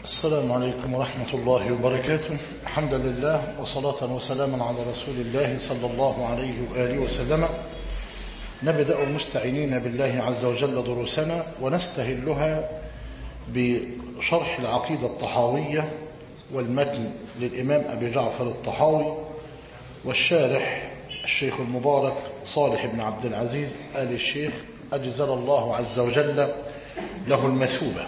السلام عليكم ورحمة الله وبركاته. الحمد لله وصلاة وسلاما على رسول الله صلى الله عليه وآله وسلم. نبدأ مستعينين بالله عز وجل دروسنا ونستهلها بشرح العقيدة الطحاوية والمتن للإمام أبي جعفر الطحاوي والشارح الشيخ المبارك صالح بن عبد العزيز آل الشيخ أجزل الله عز وجل له المثوبة.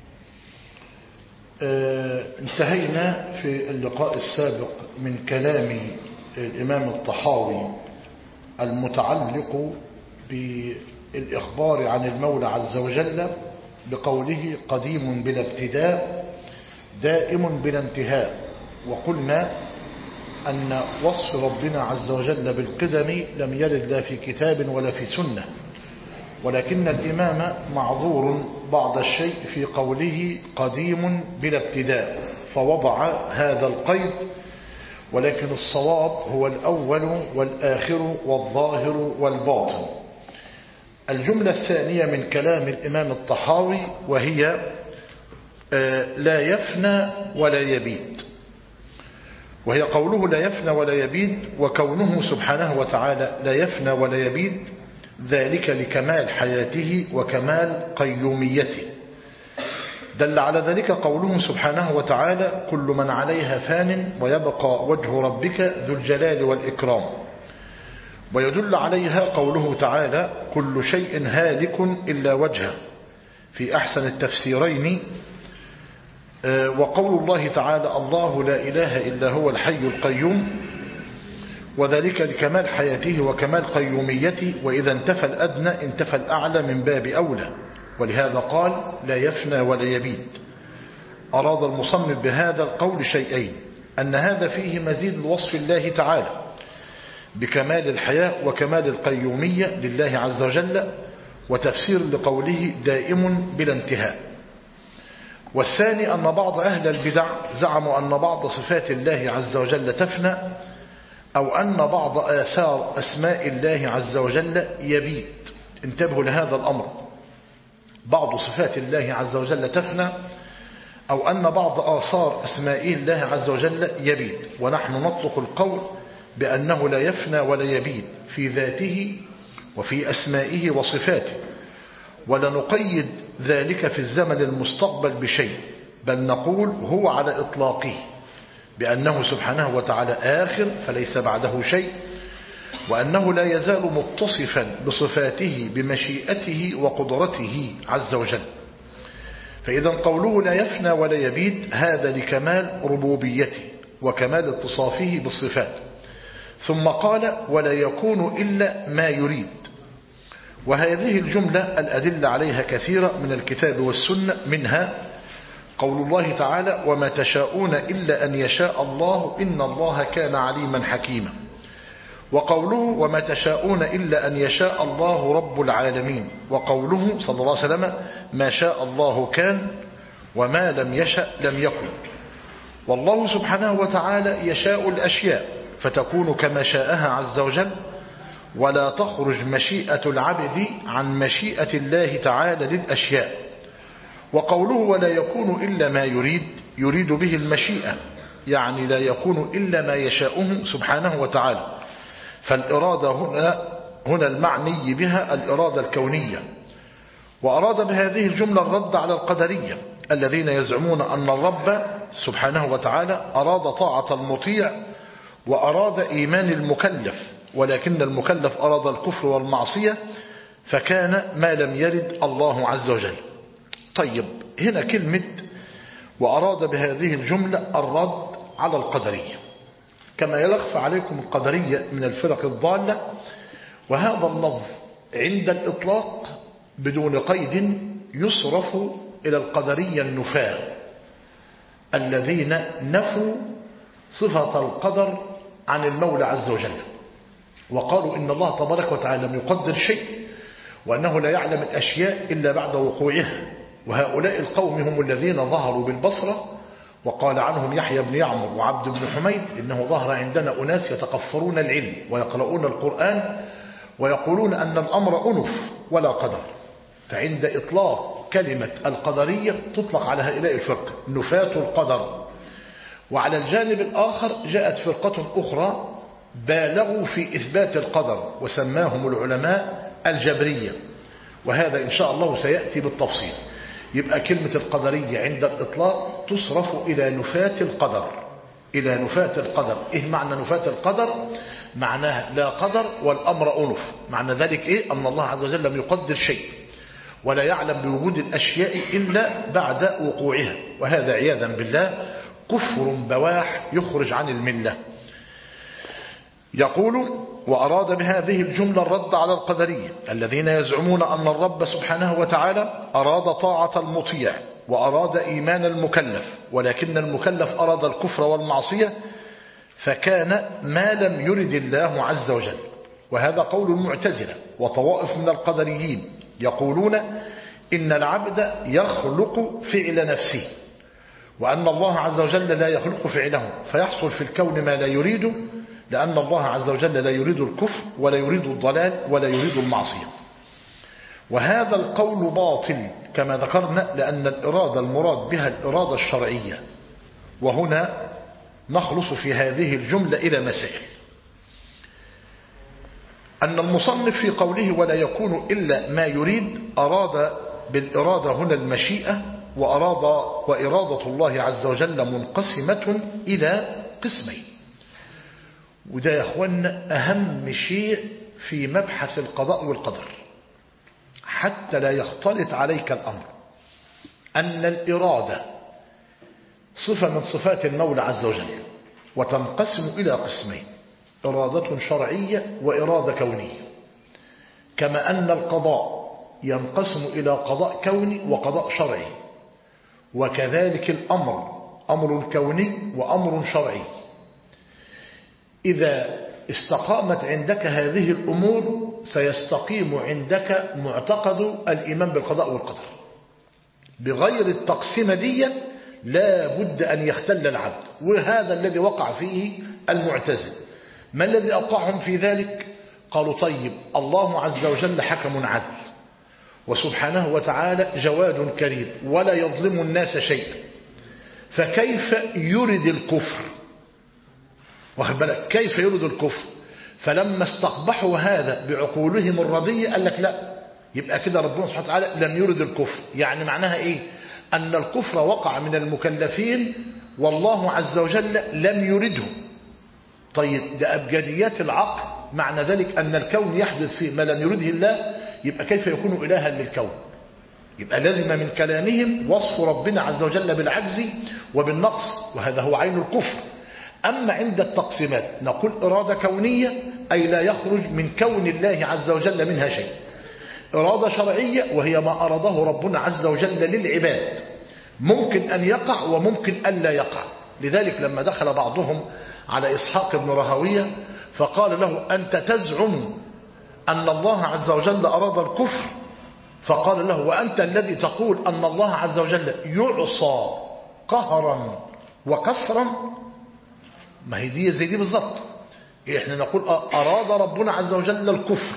انتهينا في اللقاء السابق من كلام الإمام الطحاوي المتعلق بالإخبار عن المولى عز وجل بقوله قديم بلا ابتداء دائم بلا انتهاء. وقلنا أن وصف ربنا عز وجل بالقدم لم يرد لا في كتاب ولا في سنة، ولكن الإمام معذور بعض الشيء في قوله قديم بلا ابتداء فوضع هذا القيد، ولكن الصواب هو الأول والآخر والظاهر والباطن. الجملة الثانية من كلام الإمام الطحاوي وهي لا يفنى ولا يبيد، وهي قوله لا يفنى ولا يبيد، وكونه سبحانه وتعالى لا يفنى ولا يبيد ذلك لكمال حياته وكمال قيوميته. دل على ذلك قوله سبحانه وتعالى كل من عليها فان ويبقى وجه ربك ذو الجلال والإكرام. ويدل عليها قوله تعالى كل شيء هالك إلا وجهه في أحسن التفسيرين، وقول الله تعالى الله لا إله إلا هو الحي القيوم، وذلك لكمال حياته وكمال قيوميته، وإذا انتفى الأدنى انتفى الأعلى من باب أولى، ولهذا قال لا يفنى ولا يبيد. أراد المصنف بهذا القول شيئين: أن هذا فيه مزيد لوصف الله تعالى بكمال الحياة وكمال القيومية لله عز وجل، وتفسير لقوله دائم بلا انتهاء. والثاني أن بعض أهل البدع زعموا أن بعض صفات الله عز وجل تفنى، أو أن بعض آثار أسماء الله عز وجل يبيد. انتبهوا لهذا الأمر، بعض صفات الله عز وجل تفنى، أو أن بعض آثار أسماء الله عز وجل يبيد. ونحن نطلق القول بأنه لا يفنى ولا يبيد في ذاته وفي أسمائه وصفاته، ولا نقيد ذلك في الزمن المستقبل بشيء، بل نقول هو على إطلاقه بأنه سبحانه وتعالى آخر فليس بعده شيء، وأنه لا يزال متصفا بصفاته بمشيئته وقدرته عز وجل. فإذا قوله لا يفنى ولا يبيد هذا لكمال ربوبيته وكمال اتصافه بالصفات. ثم قال ولا يكون إلا ما يريد. وهذه الجملة الأدلة عليها كثيرة من الكتاب والسنة، منها قول الله تعالى وما تشاءون إلا أن يشاء الله إن الله كان عليما حكيما. وقوله وما تشاءون إلا أن يشاء الله رب العالمين. وقوله صلى الله عليه وسلم ما شاء الله كان وما لم يشأ لم يكن. والله سبحانه وتعالى يشاء الأشياء فتكون كما شاءها عز وجل، ولا تخرج مشيئة العبد عن مشيئة الله تعالى للأشياء. وقوله ولا يكون إلا ما يريد، يريد به المشيئة، يعني لا يكون إلا ما يشاءه سبحانه وتعالى. فالإرادة هنا المعني بها الإرادة الكونية. وأراد بهذه الجملة الرد على القدرية الذين يزعمون أن الرب سبحانه وتعالى أراد طاعة المطيع وأراد إيمان المكلف، ولكن المكلف أراد الكفر والمعصية، فكان ما لم يرد الله عز وجل. طيب، هنا كلمة وأراد بهذه الجملة الرد على القدرية، كما يلخف عليكم القدرية من الفرق الضالة. وهذا اللفظ عند الإطلاق بدون قيد يصرف إلى القدرية النفاة الذين نفوا صفة القدر عن المولى عز وجل، وقالوا إن الله تبارك وتعالى لم يقدر شيء، وأنه لا يعلم الأشياء إلا بعد وقوعها. وهؤلاء القوم هم الذين ظهروا بالبصرة، وقال عنهم يحيى بن يعمر وعبد بن حميد إنه ظهر عندنا أناس يتقفرون العلم ويقرؤون القرآن ويقولون أن الأمر أنف ولا قدر. فعند إطلاق كلمة القدرية تطلق على هؤلاء الفرقة نفاة القدر. وعلى الجانب الآخر جاءت فرقة أخرى بالغوا في إثبات القدر وسماهم العلماء الجبرية، وهذا إن شاء الله سيأتي بالتفصيل. يبقى كلمة القدرية عند الإطلاق تصرف إلى نفاة القدر، إلى نفاة القدر. إيه معنى نفاة القدر؟ معناها لا قدر والأمر أنف. معنى ذلك إيه؟ أن الله عز وجل لم يقدر شيء ولا يعلم بوجود الأشياء إلا بعد وقوعها، وهذا عياذا بالله كفر بواح يخرج عن الملة. يقول: وأراد بهذه الجملة الرد على القدرية الذين يزعمون أن الرب سبحانه وتعالى أراد طاعة المطيع وأراد إيمان المكلف، ولكن المكلف أراد الكفر والمعصية، فكان ما لم يرد الله عز وجل. وهذا قول المعتزلة وطوائف من القدريين يقولون إن العبد يخلق فعل نفسه، وأن الله عز وجل لا يخلق فعله، فيحصل في الكون ما لا يريده، لأن الله عز وجل لا يريد الكفر ولا يريد الضلال ولا يريد المعصية. وهذا القول باطل كما ذكرنا، لأن الإرادة المراد بها الإرادة الشرعية. وهنا نخلص في هذه الجملة إلى مسائل. أن المصنف في قوله ولا يكون إلا ما يريد أراد بالإرادة هنا المشيئة، وإرادة الله عز وجل منقسمة إلى قسمين. وده يا أخوانا أهم شيء في مبحث القضاء والقدر حتى لا يختلط عليك الأمر، أن الإرادة صفة من صفات المولى عز وجل، وتنقسم إلى قسمين: إرادة شرعية وإرادة كونية. كما أن القضاء ينقسم إلى قضاء كوني وقضاء شرعي، وكذلك الأمر أمر كوني وأمر شرعي. إذا استقامت عندك هذه الأمور سيستقيم عندك معتقد الإيمان بالقضاء والقدر. بغير التقسيمة دي لا بد أن يختل العبد، وهذا الذي وقع فيه المعتزلة. ما الذي أوقعهم في ذلك؟ قالوا طيب الله عز وجل حكم عدل، وسبحانه وتعالى جواد كريم ولا يظلم الناس شيئا، فكيف يرد الكفر؟ واخد بالك؟ كيف يرد الكفر؟ فلما استقبحوا هذا بعقولهم الردية قال لك لا، يبقى كده ربنا سبحانه وتعالى لم يرد الكفر. يعني معناها ايه؟ أن الكفر وقع من المكلفين والله عز وجل لم يرده. طيب ده أبجديات العقل، معنى ذلك أن الكون يحدث فيه ما لم يرده الله، يبقى كيف يكون إلها للكون؟ يبقى لازم من كلامهم وصف ربنا عز وجل بالعجز وبالنقص، وهذا هو عين الكفر. أما عند التقسيمات نقول إرادة كونية، أي لا يخرج من كون الله عز وجل منها شيء. إرادة شرعية وهي ما أراده ربنا عز وجل للعباد، ممكن أن يقع وممكن أن لا يقع. لذلك لما دخل بعضهم على إسحاق بن راهويه فقال له أنت تزعم أن الله عز وجل أراد الكفر؟ فقال له وأنت الذي تقول أن الله عز وجل يعصى قهرا وكسرا. ما هي دي زي دي بالظبط. احنا نقول أراد ربنا عز وجل الكفر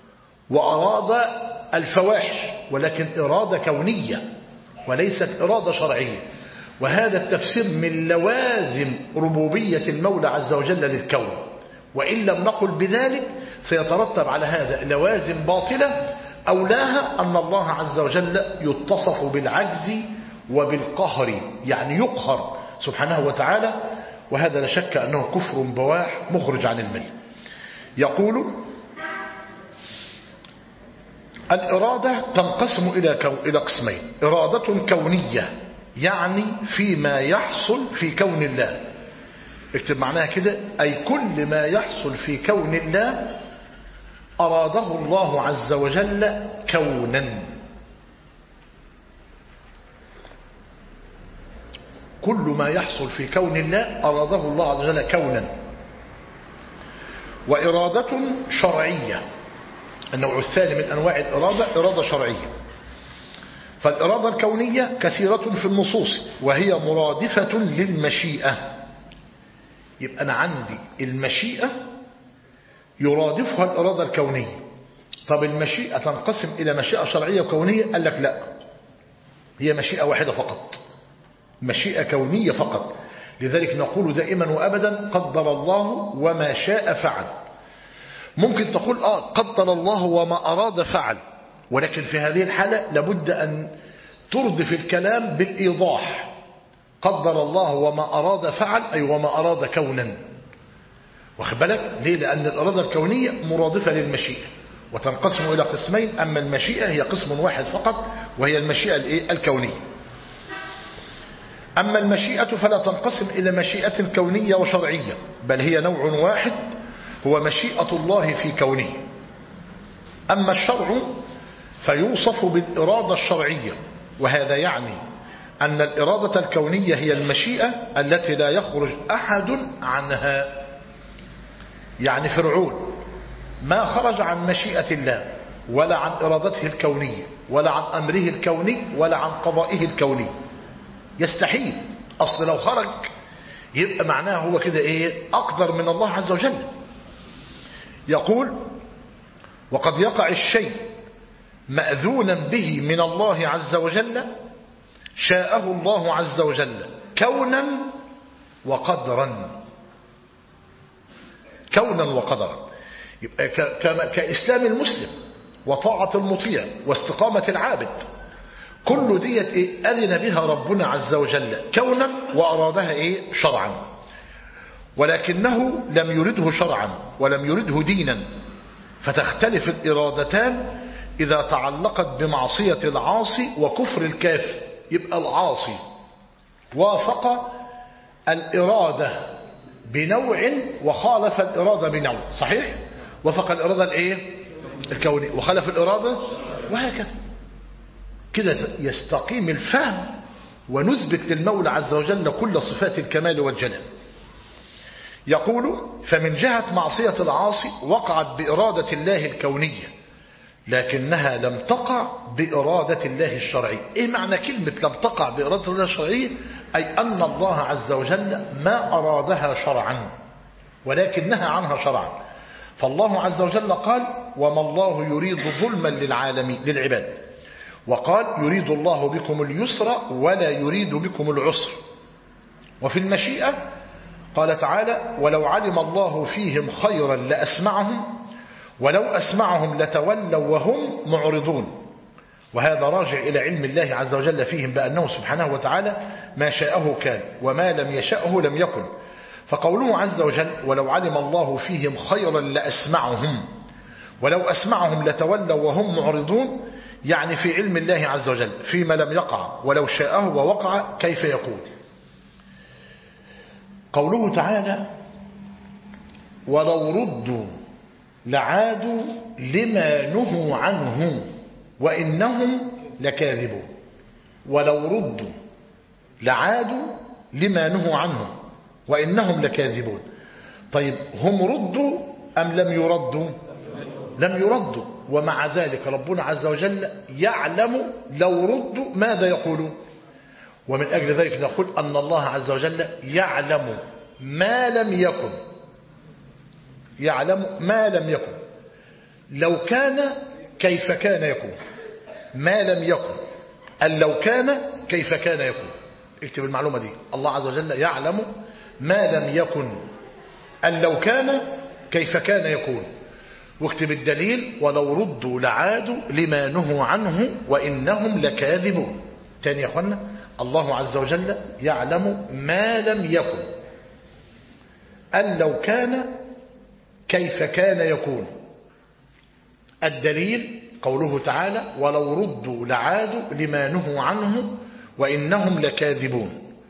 وأراد الفواحش، ولكن إرادة كونية وليست إرادة شرعية. وهذا التفسير من لوازم ربوبية المولى عز وجل للكون، وإن لم نقل بذلك سيترتب على هذا لوازم باطلة، أولاها أن الله عز وجل يتصف بالعجز وبالقهر، يعني يقهر سبحانه وتعالى، وهذا لا شك أنه كفر بواح مخرج عن الملة. يقول الإرادة تنقسم إلى قسمين: إرادة كونية يعني فيما يحصل في كون الله. اكتب معناها كده، أي كل ما يحصل في كون الله أراده الله عز وجل كونا. كل ما يحصل في كون الله أراده الله عز وجل كونا. وإرادة شرعية، النوع الثاني من أنواع الإرادة إرادة شرعية. فالإرادة الكونية كثيرة في النصوص وهي مرادفة للمشيئة. يبقى أنا عندي المشيئة يرادفها الإرادة الكونية. طب المشيئة تنقسم إلى مشيئة شرعية وكونية؟ قال لك لا، هي مشيئة واحدة فقط، مشيئة كونية فقط. لذلك نقول دائما وأبدا قدر الله وما شاء فعل. ممكن تقول قدر الله وما أراد فعل، ولكن في هذه الحالة لابد أن تردف الكلام بالإيضاح. قدر الله وما أراد فعل أي وما أراد كونا. واخد بالك ليه؟ لأن الإرادة الكونية مرادفة للمشيئة، وتنقسم إلى قسمين. أما المشيئة هي قسم واحد فقط، وهي المشيئة الكونية. أما المشيئة فلا تنقسم إلى مشيئة كونية وشرعية، بل هي نوع واحد هو مشيئة الله في كونه. أما الشرع فيوصف بالإرادة الشرعية، وهذا يعني أن الإرادة الكونية هي المشيئة التي لا يخرج أحد عنها. يعني فرعون ما خرج عن مشيئة الله، ولا عن إرادته الكونية، ولا عن أمره الكوني، ولا عن قضائه الكوني. يستحيل. أصل لو خرج يبقى معناه هو كده أقدر من الله عز وجل. يقول وقد يقع الشيء مأذونا به من الله عز وجل شاءه الله عز وجل كونا وقدرا. كونا وقدرا. يبقى كإسلام المسلم وطاعة المطيع واستقامة العابد، كل ديت أذن بها ربنا عز وجل كونا، وأرادها شرعا، ولكنه لم يرده شرعا ولم يرده دينا. فتختلف الإرادتان إذا تعلقت بمعصية العاصي وكفر الكافر. يبقى العاصي وافق الإرادة بنوع وخالف الإرادة بنوع، صحيح؟ وافق الإرادة الكونية وخالف الإرادة، وهكذا كده يستقيم الفهم، ونثبت للمولى عز وجل كل صفات الكمال والجلال. يقول فمن جهة معصية العاصي وقعت بإرادة الله الكونية، لكنها لم تقع بإرادة الله الشرعية. إيه معنى كلمة لم تقع بإرادة الله الشرعية؟ أي أن الله عز وجل ما أرادها شرعا ولكن نهى عنها شرعا. فالله عز وجل قال وما الله يريد ظلما للعباد، وقال يريد الله بكم اليسر ولا يريد بكم العسر. وفي المشيئة قال تعالى ولو علم الله فيهم خيرا لأسمعهم ولو أسمعهم لتولوا وهم معرضون. وهذا راجع إلى علم الله عز وجل فيهم بأنه سبحانه وتعالى ما شاءه كان وما لم يشأه لم يكن. فقوله عز وجل ولو علم الله فيهم خيرا لأسمعهم ولو أسمعهم لتولوا وهم معرضون، يعني في علم الله عز وجل فيما لم يقع ولو شاءه ووقع كيف يكون. قوله تعالى ولو ردوا لعادوا لما نهوا عنه وإنهم لكاذبون. ولو ردوا لعادوا لما نهوا عنه وإنهم لكاذبون. طيب هم ردوا أم لم يردوا؟ لم يردوا، ومع ذلك ربنا عز وجل يعلم لو ردوا ماذا يقولون. ومن أجل ذلك نقول أن الله عز وجل يعلم ما لم يكن، يعلم ما لم يكن. لو كان كيف كان يكون، ما لم يكن أن لو كان كيف كان يكون. اكتب المعلومة دي، الله عز وجل يعلم ما لم يكن أن لو كان كيف كان يكون. واكتب الدليل ولو ردوا لعادوا لما نهوا عنه وإنهم لكاذبون. تاني يا أخوانا، الله عز وجل يعلم ما لم يكن أن لو كان كيف كان يكون. الدليل قوله تعالى ولو ردوا لعادوا لما نهوا عنه وإنهم لكاذبون.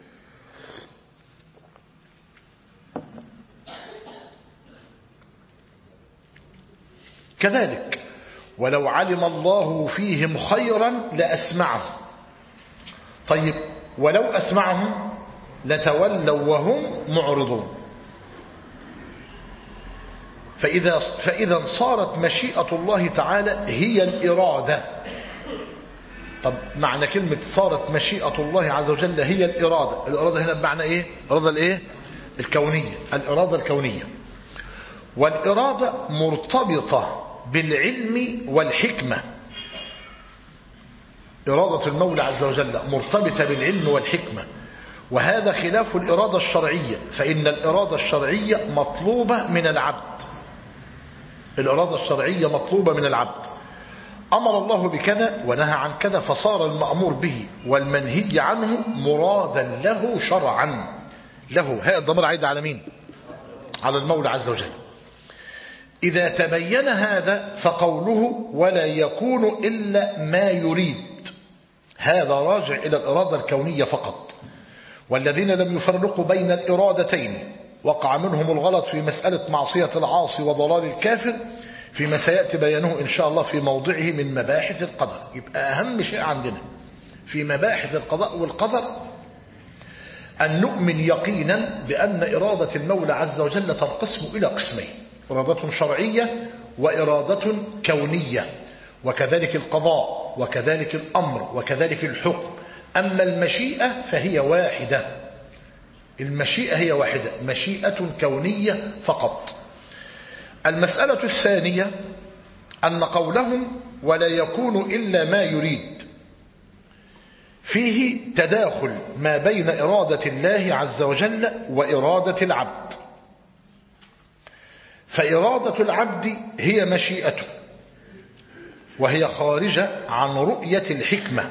كذلك ولو علم الله فيهم خيرا لأسمعهم. طيب ولو أسمعهم لتولوا وهم معرضون. فإذا صارت مشيئة الله تعالى هي الإرادة. طب معنى كلمة صارت مشيئة الله عز وجل هي الإرادة، الإرادة هنا بمعنى إيه؟ الإرادة الكونية، الإرادة الكونية. والإرادة مرتبطة بالعلم والحكمة. إرادة المولى عز وجل مرتبطة بالعلم والحكمة، وهذا خلاف الإرادة الشرعية، فإن الإرادة الشرعية مطلوبة من العبد. الإرادة الشرعية مطلوبة من العبد، أمر الله بكذا ونهى عن كذا، فصار المأمور به والمنهي عنه مرادا له شرعا. له هذا الضمير عايد على مين؟ على المولى عز وجل. إذا تبين هذا فقوله ولا يكون إلا ما يريد، هذا راجع إلى الإرادة الكونية فقط. والذين لم يفرقوا بين الإرادتين وقع منهم الغلط في مسألة معصية العاصي وضلال الكافر، فيما سيأتي بيانه إن شاء الله في موضعه من مباحث القدر. يبقى أهم شيء عندنا في مباحث القضاء والقدر أن نؤمن يقينا بأن إرادة المولى عز وجل تنقسم إلى قسمين: إرادة شرعية وإرادة كونية، وكذلك القضاء وكذلك الأمر وكذلك الحكم. أما المشيئة فهي واحدة، المشيئة هي واحدة، مشيئة كونية فقط. المسألة الثانية أن قولهم ولا يكون إلا ما يريد فيه تداخل ما بين إرادة الله عز وجل وإرادة العبد. فإرادة العبد هي مشيئته، وهي خارجة عن رؤية الحكمة.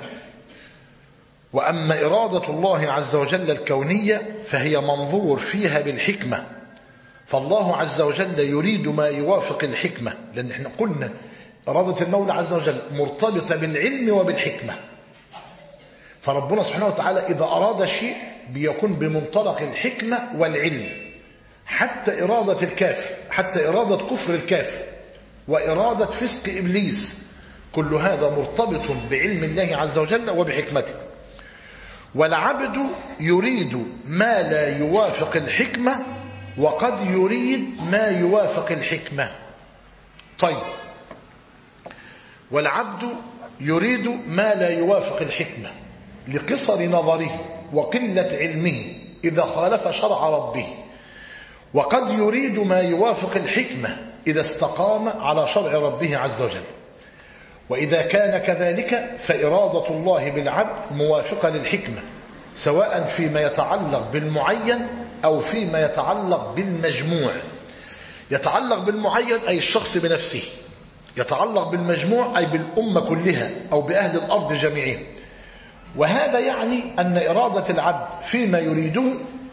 وأما إرادة الله عز وجل الكونية فهي منظور فيها بالحكمة، فالله عز وجل يريد ما يوافق الحكمة، لأن احنا قلنا إرادة المولى عز وجل مرتبطة بالعلم وبالحكمة. فربنا سبحانه وتعالى إذا أراد شيء بيكون بمنطلق الحكمة والعلم، حتى إرادة الكافر، حتى إرادة كفر الكافر وإرادة فسق إبليس، كل هذا مرتبط بعلم الله عز وجل وبحكمته. والعبد يريد ما لا يوافق الحكمة وقد يريد ما يوافق الحكمة. طيب، والعبد يريد ما لا يوافق الحكمة لقصر نظره وقلة علمه إذا خالف شرع ربه، وقد يريد ما يوافق الحكمة إذا استقام على شرع ربه عز وجل. وإذا كان كذلك فإرادة الله بالعبد موافقة للحكمة، سواء فيما يتعلق بالمعين أو فيما يتعلق بالمجموع. يتعلق بالمعين أي الشخص بنفسه، يتعلق بالمجموع أي بالأمة كلها أو بأهل الأرض جميعهم. وهذا يعني أن إرادة العبد فيما يريده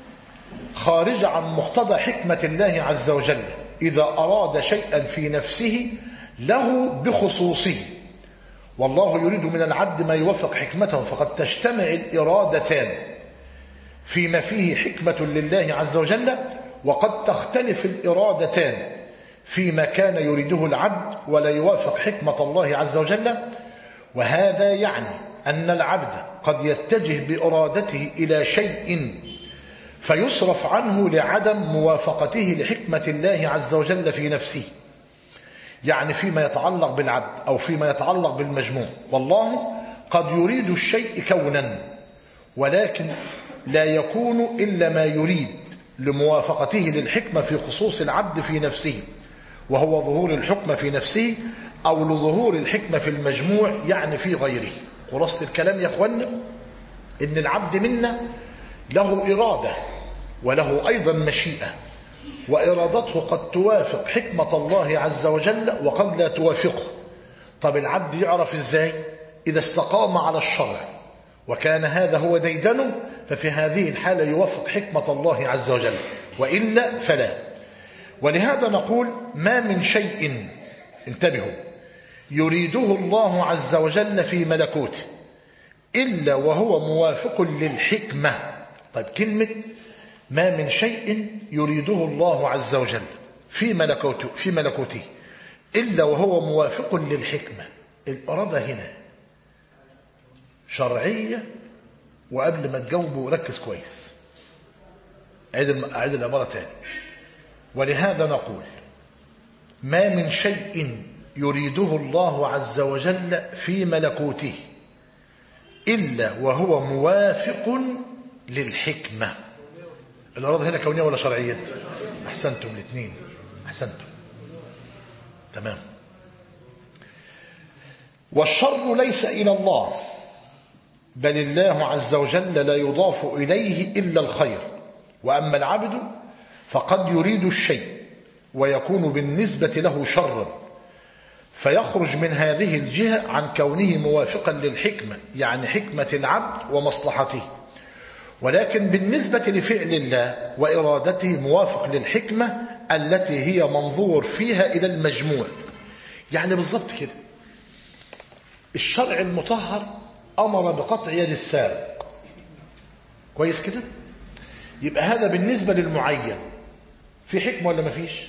خارج عن مقتضى حكمة الله عز وجل إذا أراد شيئا في نفسه له بخصوصه. والله يريد من العبد ما يوافق حكمته، فقد تجتمع الإرادتان فيما فيه حكمة لله عز وجل، وقد تختلف الإرادتان فيما كان يريده العبد ولا يوافق حكمة الله عز وجل. وهذا يعني أن العبد قد يتجه بإرادته إلى شيء فيصرف عنه لعدم موافقته لحكمة الله عز وجل في نفسه، يعني فيما يتعلق بالعبد أو فيما يتعلق بالمجموع. والله قد يريد الشيء كونا، ولكن لا يكون إلا ما يريد لموافقته للحكمة في خصوص العبد في نفسه، وهو ظهور الحكمة في نفسه أو لظهور الحكمة في المجموع يعني في غيره. خلاصة الكلام يا أخوانا إن العبد منا له إرادة وله أيضا مشيئة، وإرادته قد توافق حكمة الله عز وجل وقد لا توافقه. طب العبد يعرف إزاي؟ إذا استقام على الشرع وكان هذا هو ديدنه، ففي هذه الحالة يوافق حكمة الله عز وجل، وإلا فلا. ولهذا نقول ما من شيء، انتبهوا، يريده الله عز وجل في ملكوته إلا وهو موافق للحكمة. طيب كلمة ما من شيء يريده الله عز وجل في ملكوته إلا وهو موافق للحكمة، الإرادة هنا شرعية. وقبل ما تجاوبوا ركز كويس، أعيد العبارة تاني. ولهذا نقول ما من شيء يريده الله عز وجل في ملكوته إلا وهو موافق للحكمة. الإرادة هنا كونية ولا شرعية؟ أحسنتم الاثنين، أحسنتم، تمام. والشر ليس إلى الله بل الله عز وجل لا يضاف إليه إلا الخير. وأما العبد فقد يريد الشيء ويكون بالنسبة له شرا، فيخرج من هذه الجهة عن كونه موافقا للحكمة، يعني حكمة العبد ومصلحته، ولكن بالنسبة لفعل الله وإرادته موافق للحكمة التي هي منظور فيها إلى المجموع. يعني بالضبط كده، الشرع المطهر أمر بقطع يد السارق، كويس كده؟ يبقى هذا بالنسبة للمعين في حكمة ولا ما فيش؟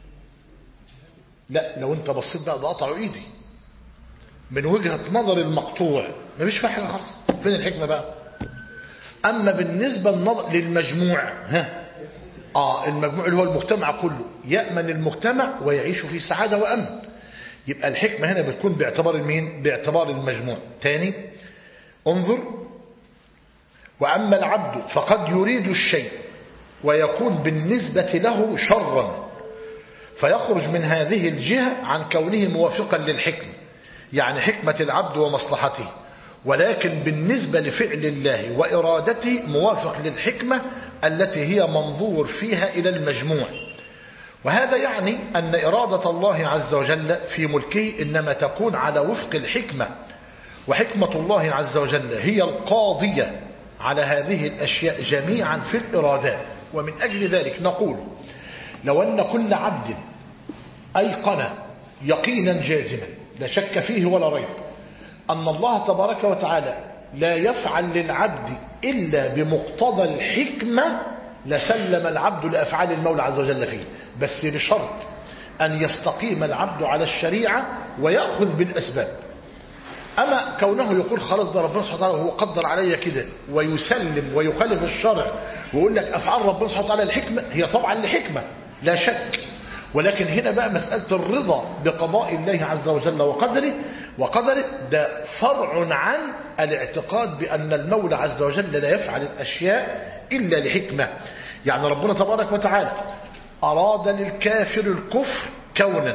لا، لو انت بصيت بقى ده قطعوا ايدي من وجهة نظر المقطوع ما فيش فيها حاجة خالص، فين الحكمة بقى؟ أما بالنسبة للمجموع، المجموع اللي هو المجتمع كله، يأمن المجتمع ويعيش في سعادة وأمن، يبقى الحكمة هنا بتكون باعتبار مين؟ باعتبار المجموع. تاني انظر، وأما العبد فقد يريد الشيء ويكون بالنسبة له شرا، فيخرج من هذه الجهة عن كونه موافقا للحكمة، يعني حكمة العبد ومصلحته، ولكن بالنسبة لفعل الله وإرادته موافق للحكمة التي هي منظور فيها إلى المجموع. وهذا يعني أن إرادة الله عز وجل في ملكه إنما تكون على وفق الحكمة، وحكمة الله عز وجل هي القاضية على هذه الأشياء جميعا في الإرادات. ومن أجل ذلك نقول لو أن كل عبد أيقن يقينا جازما لا شك فيه ولا ريب أن الله تبارك وتعالى لا يفعل للعبد إلا بمقتضى الحكمة، لسلم العبد لأفعال المولى عز وجل فيه، بس بشرط أن يستقيم العبد على الشريعة ويأخذ بالأسباب. أما كونه يقول خلاص ده ربنا سبحانه وتعالى هو قدر عليا كده ويسلم ويخالف الشرع ويقول لك أفعال ربنا سبحانه وتعالى الحكمة، هي طبعا لحكمة لا شك، ولكن هنا بقى مسألة الرضا بقضاء الله عز وجل وقدره ده فرع عن الاعتقاد بأن المولى عز وجل لا يفعل الأشياء إلا لحكمة. يعني ربنا تبارك وتعالى أراد للكافر الكفر كونا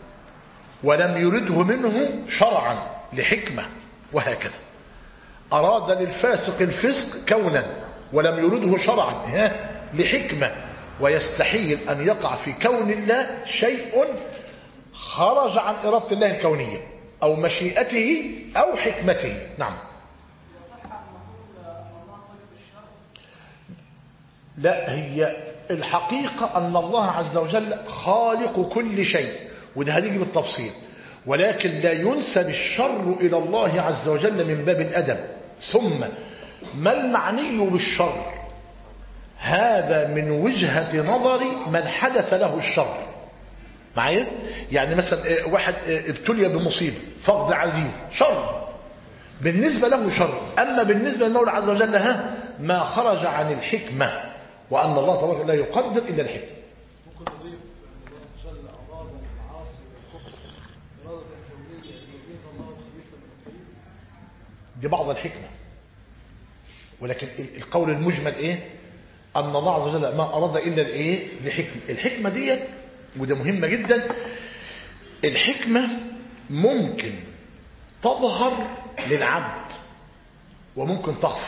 ولم يرده منه شرعا لحكمة، وهكذا أراد للفاسق الفسق كونا ولم يرده شرعا لحكمة. ويستحيل أن يقع في كون الله شيء خرج عن إرادة الله الكونية أو مشيئته أو حكمته. نعم. لا، هي الحقيقة أن الله عز وجل خالق كل شيء، وده هنيجي بالتفصيل، ولكن لا ينسب الشر إلى الله عز وجل من باب الأدب. ثم ما المعني بالشر؟ هذا من وجهة نظر من حدث له الشر معايا. يعني مثلا واحد ابتلي بمصيبة فقد عزيز، شر بالنسبة له شر، أما بالنسبة للمولى عز وجل ما خرج عن الحكمة، وأن الله تبارك لا يقدر إلا الحكمة. ممكن نضيف أن الله عز وجل أراد المعاصي والكفر إرادة كونية يميز الله الخبيث من الطيب، دي بعض الحكمة، ولكن القول المجمل إيه؟ أن الله عز وجل ما أراد إلا الإيه؟ لحكمة. الحكمة ديت وده مهمة جدا، الحكمة ممكن تظهر للعبد وممكن تخفى،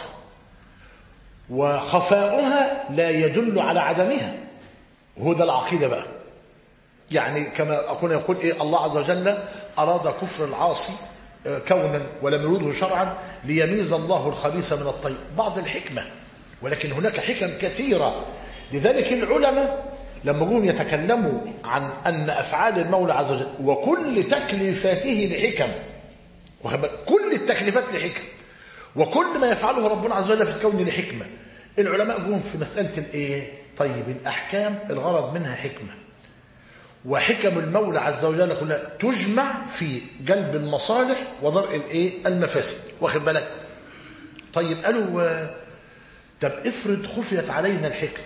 وخفاؤها لا يدل على عدمها، وهو ده العقيدة بقى. يعني كما أكون يقول إيه؟ الله عز وجل أراد كفر العاصي كونا ولم يرده شرعا ليميز الله الخبيث من الطيب، بعض الحكمة، ولكن هناك حكم كثيرة. لذلك العلماء لما جم يتكلموا عن أن أفعال المولى عز وجل وكل تكليفاته لحكم، كل التكليفات لحكم، وكل ما يفعله ربنا عز وجل في الكون لحكمة، العلماء جم في مسألة الإيه؟ طيب الأحكام الغرض منها حكمة، وحكم المولى عز وجل كلها تجمع في جلب المصالح وضرء الإيه؟ المفاسد، واخد بالك؟ طيب قالوا طب افرض خفيت علينا الحكمة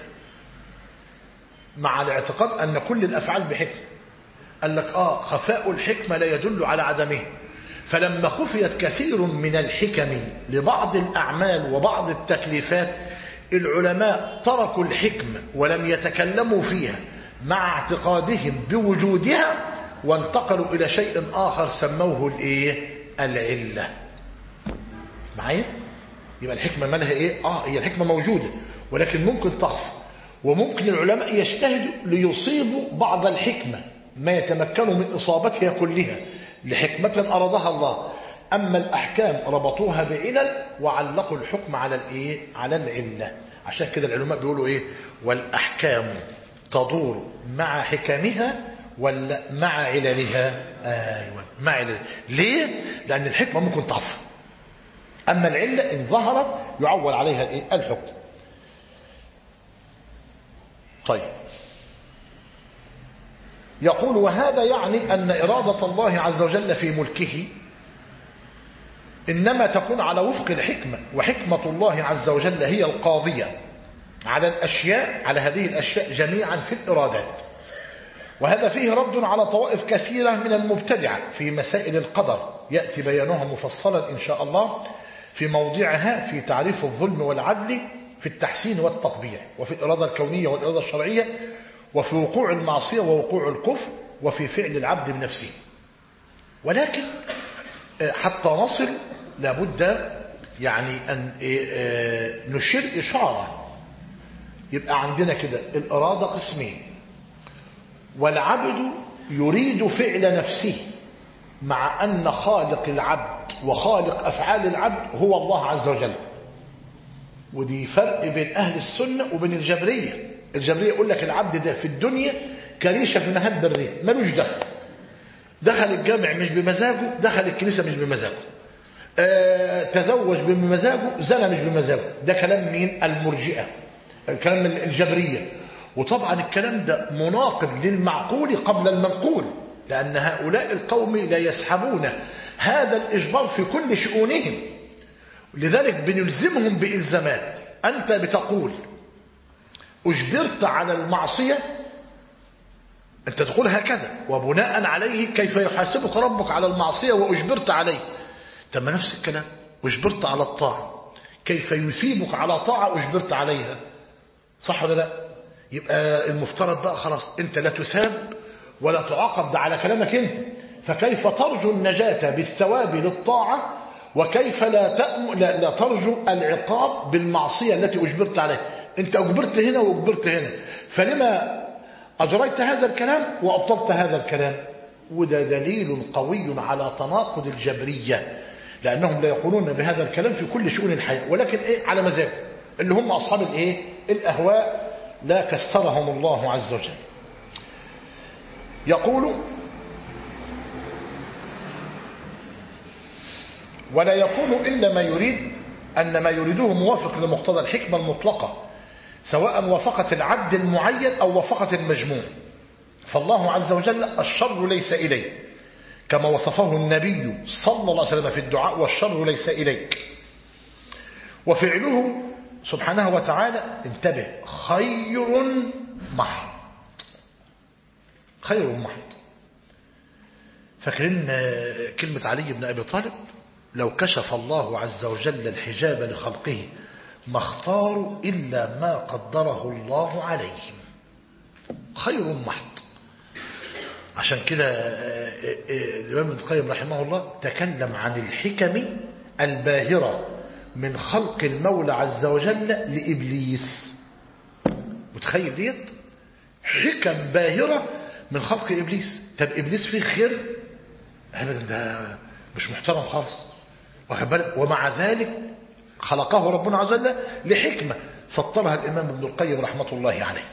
مع الاعتقاد أن كل الأفعال بحكمة، قال لك خفاء الحكمة لا يدل على عدمه، فلما خفيت كثير من الحكم لبعض الأعمال وبعض التكليفات العلماء تركوا الحكمة ولم يتكلموا فيها مع اعتقادهم بوجودها، وانتقلوا إلى شيء آخر سموه الإيه؟ العلة. معايا؟ يبقى الحكمة مالها إيه؟ هي الحكمة موجودة ولكن ممكن تخفى، وممكن العلماء يجتهدوا ليصيبوا بعض الحكمة ما يتمكنوا من إصابتها كلها لحكمة أرادها الله. أما الأحكام ربطوها بعلل وعلقوا الحكم على الإيه؟ على العلة. عشان كده العلماء بيقولوا إيه؟ والأحكام تدور مع حكمها ولا مع عللها؟ أيوة مع عللها. ليه؟ لأن الحكمة ممكن تخفى، أما العلة إن ظهرت يعول عليها الإيه؟ الحكم. طيب يقول وهذا يعني أن إرادة الله عز وجل في ملكه إنما تكون على وفق الحكمة، وحكمة الله عز وجل هي القاضية على الأشياء، على هذه الأشياء جميعا في الإرادات. وهذا فيه رد على طوائف كثيرة من المبتدعة في مسائل القدر، يأتي بيانها مفصلا إن شاء الله في موضعها في تعريف الظلم والعدل في التحسين والتقبيح، وفي الإرادة الكونية والإرادة الشرعية، وفي وقوع المعصية ووقوع الكفر، وفي فعل العبد بنفسه. ولكن حتى نصل لابد يعني أن نشير إشارة. يبقى عندنا كده الإرادة قسمين، والعبد يريد فعل نفسه مع أن خالق العبد وخالق أفعال العبد هو الله عز وجل. ودي فرق بين أهل السنة وبين الجبرية. الجبرية يقول لك العبد ده في الدنيا كريشة في مهب الريح، ملوش دخل الجامع مش بمزاجه، دخل الكنيسة مش بمزاجه، تزوج بمزاجه، زنى مش بمزاجه. ده كلام مين؟ المرجئة، الكلام الجبرية. وطبعا الكلام ده مناقض للمعقول قبل المنقول، لأن هؤلاء القوم لا يسحبون هذا الإجبار في كل شؤونهم، لذلك بنلزمهم بإلزامات. أنت بتقول أجبرت على المعصية، أنت تقول هكذا، وبناء عليه كيف يحاسبك ربك على المعصية وأجبرت عليه؟ تم نفس الكلام، أجبرت على الطاعة، كيف يثيبك على طاعة أجبرت عليها؟ صح ولا لا؟ يبقى المفترض بقى خلاص أنت لا تثاب ولا تعاقب، ده على كلامك أنت. فكيف ترجو النجاة بالثواب للطاعة، وكيف لا ترجو العقاب بالمعصية التي أجبرت عليها؟ أنت أجبرت هنا وأجبرت هنا، فلما أجريت هذا الكلام وأبطلت هذا الكلام؟ وده دليل قوي على تناقض الجبرية، لأنهم لا يقولون بهذا الكلام في كل شؤون الحياة، ولكن إيه؟ على مزاج، اللي هم أصحاب الإيه؟ الأهواء، لا كثرهم الله عز وجل. يقول ولا يكون إلا ما يريد، أن ما يريده موافق لمقتضى الحكمة المطلقة، سواء وافقت العبد المعين أو وافقت المجموع. فالله عز وجل الشر ليس إليه، كما وصفه النبي صلى الله عليه وسلم في الدعاء: والشر ليس إليك. وفعله سبحانه وتعالى، انتبه، خير محض، خير محض. فاكرين كلمة علي بن أبي طالب: لو كشف الله عز وجل الحجاب لخلقه ما اختاروا إلا ما قدره الله عليهم. خير محض. عشان كده الإمام ابن القيم رحمه الله تكلم عن الحكم الباهرة من خلق المولى عز وجل لإبليس. متخيل ديت؟ حكم باهرة من خلق إبليس. طب إبليس فيه خير؟ أبدا، ده مش محترم خالص. ومع ذلك خلقه ربنا عز وجل لحكمة سطرها الإمام ابن القيم رحمة الله عليه.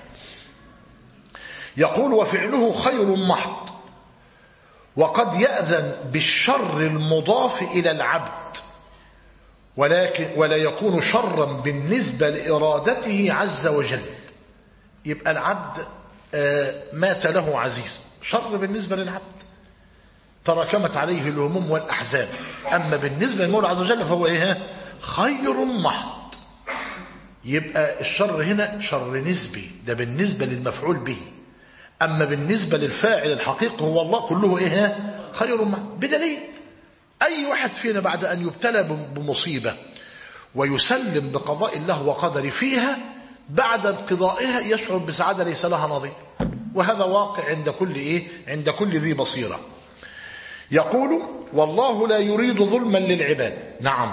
يقول: وفعله خير محض، وقد يأذن بالشر المضاف إلى العبد، ولا يكون شرا بالنسبة لإرادته عز وجل. يبقى العبد مات له عزيز، شر بالنسبة للعبد، تراكمت عليه الهموم والأحزان. أما بالنسبة للمولى عز وجل فهو إيه؟ خير محض. يبقى الشر هنا شر نسبي، ده بالنسبة للمفعول به. أما بالنسبة للفاعل الحقيقي هو الله، كله إيه؟ خير محض. بدليل أي واحد فينا بعد أن يبتلى بمصيبة ويسلم بقضاء الله وقدر فيها، بعد انقضائها يشعر بسعادة ليس لها نظير. وهذا واقع عند كل إيه؟ عند كل ذي بصيرة. يقول: والله لا يريد ظلما للعباد. نعم،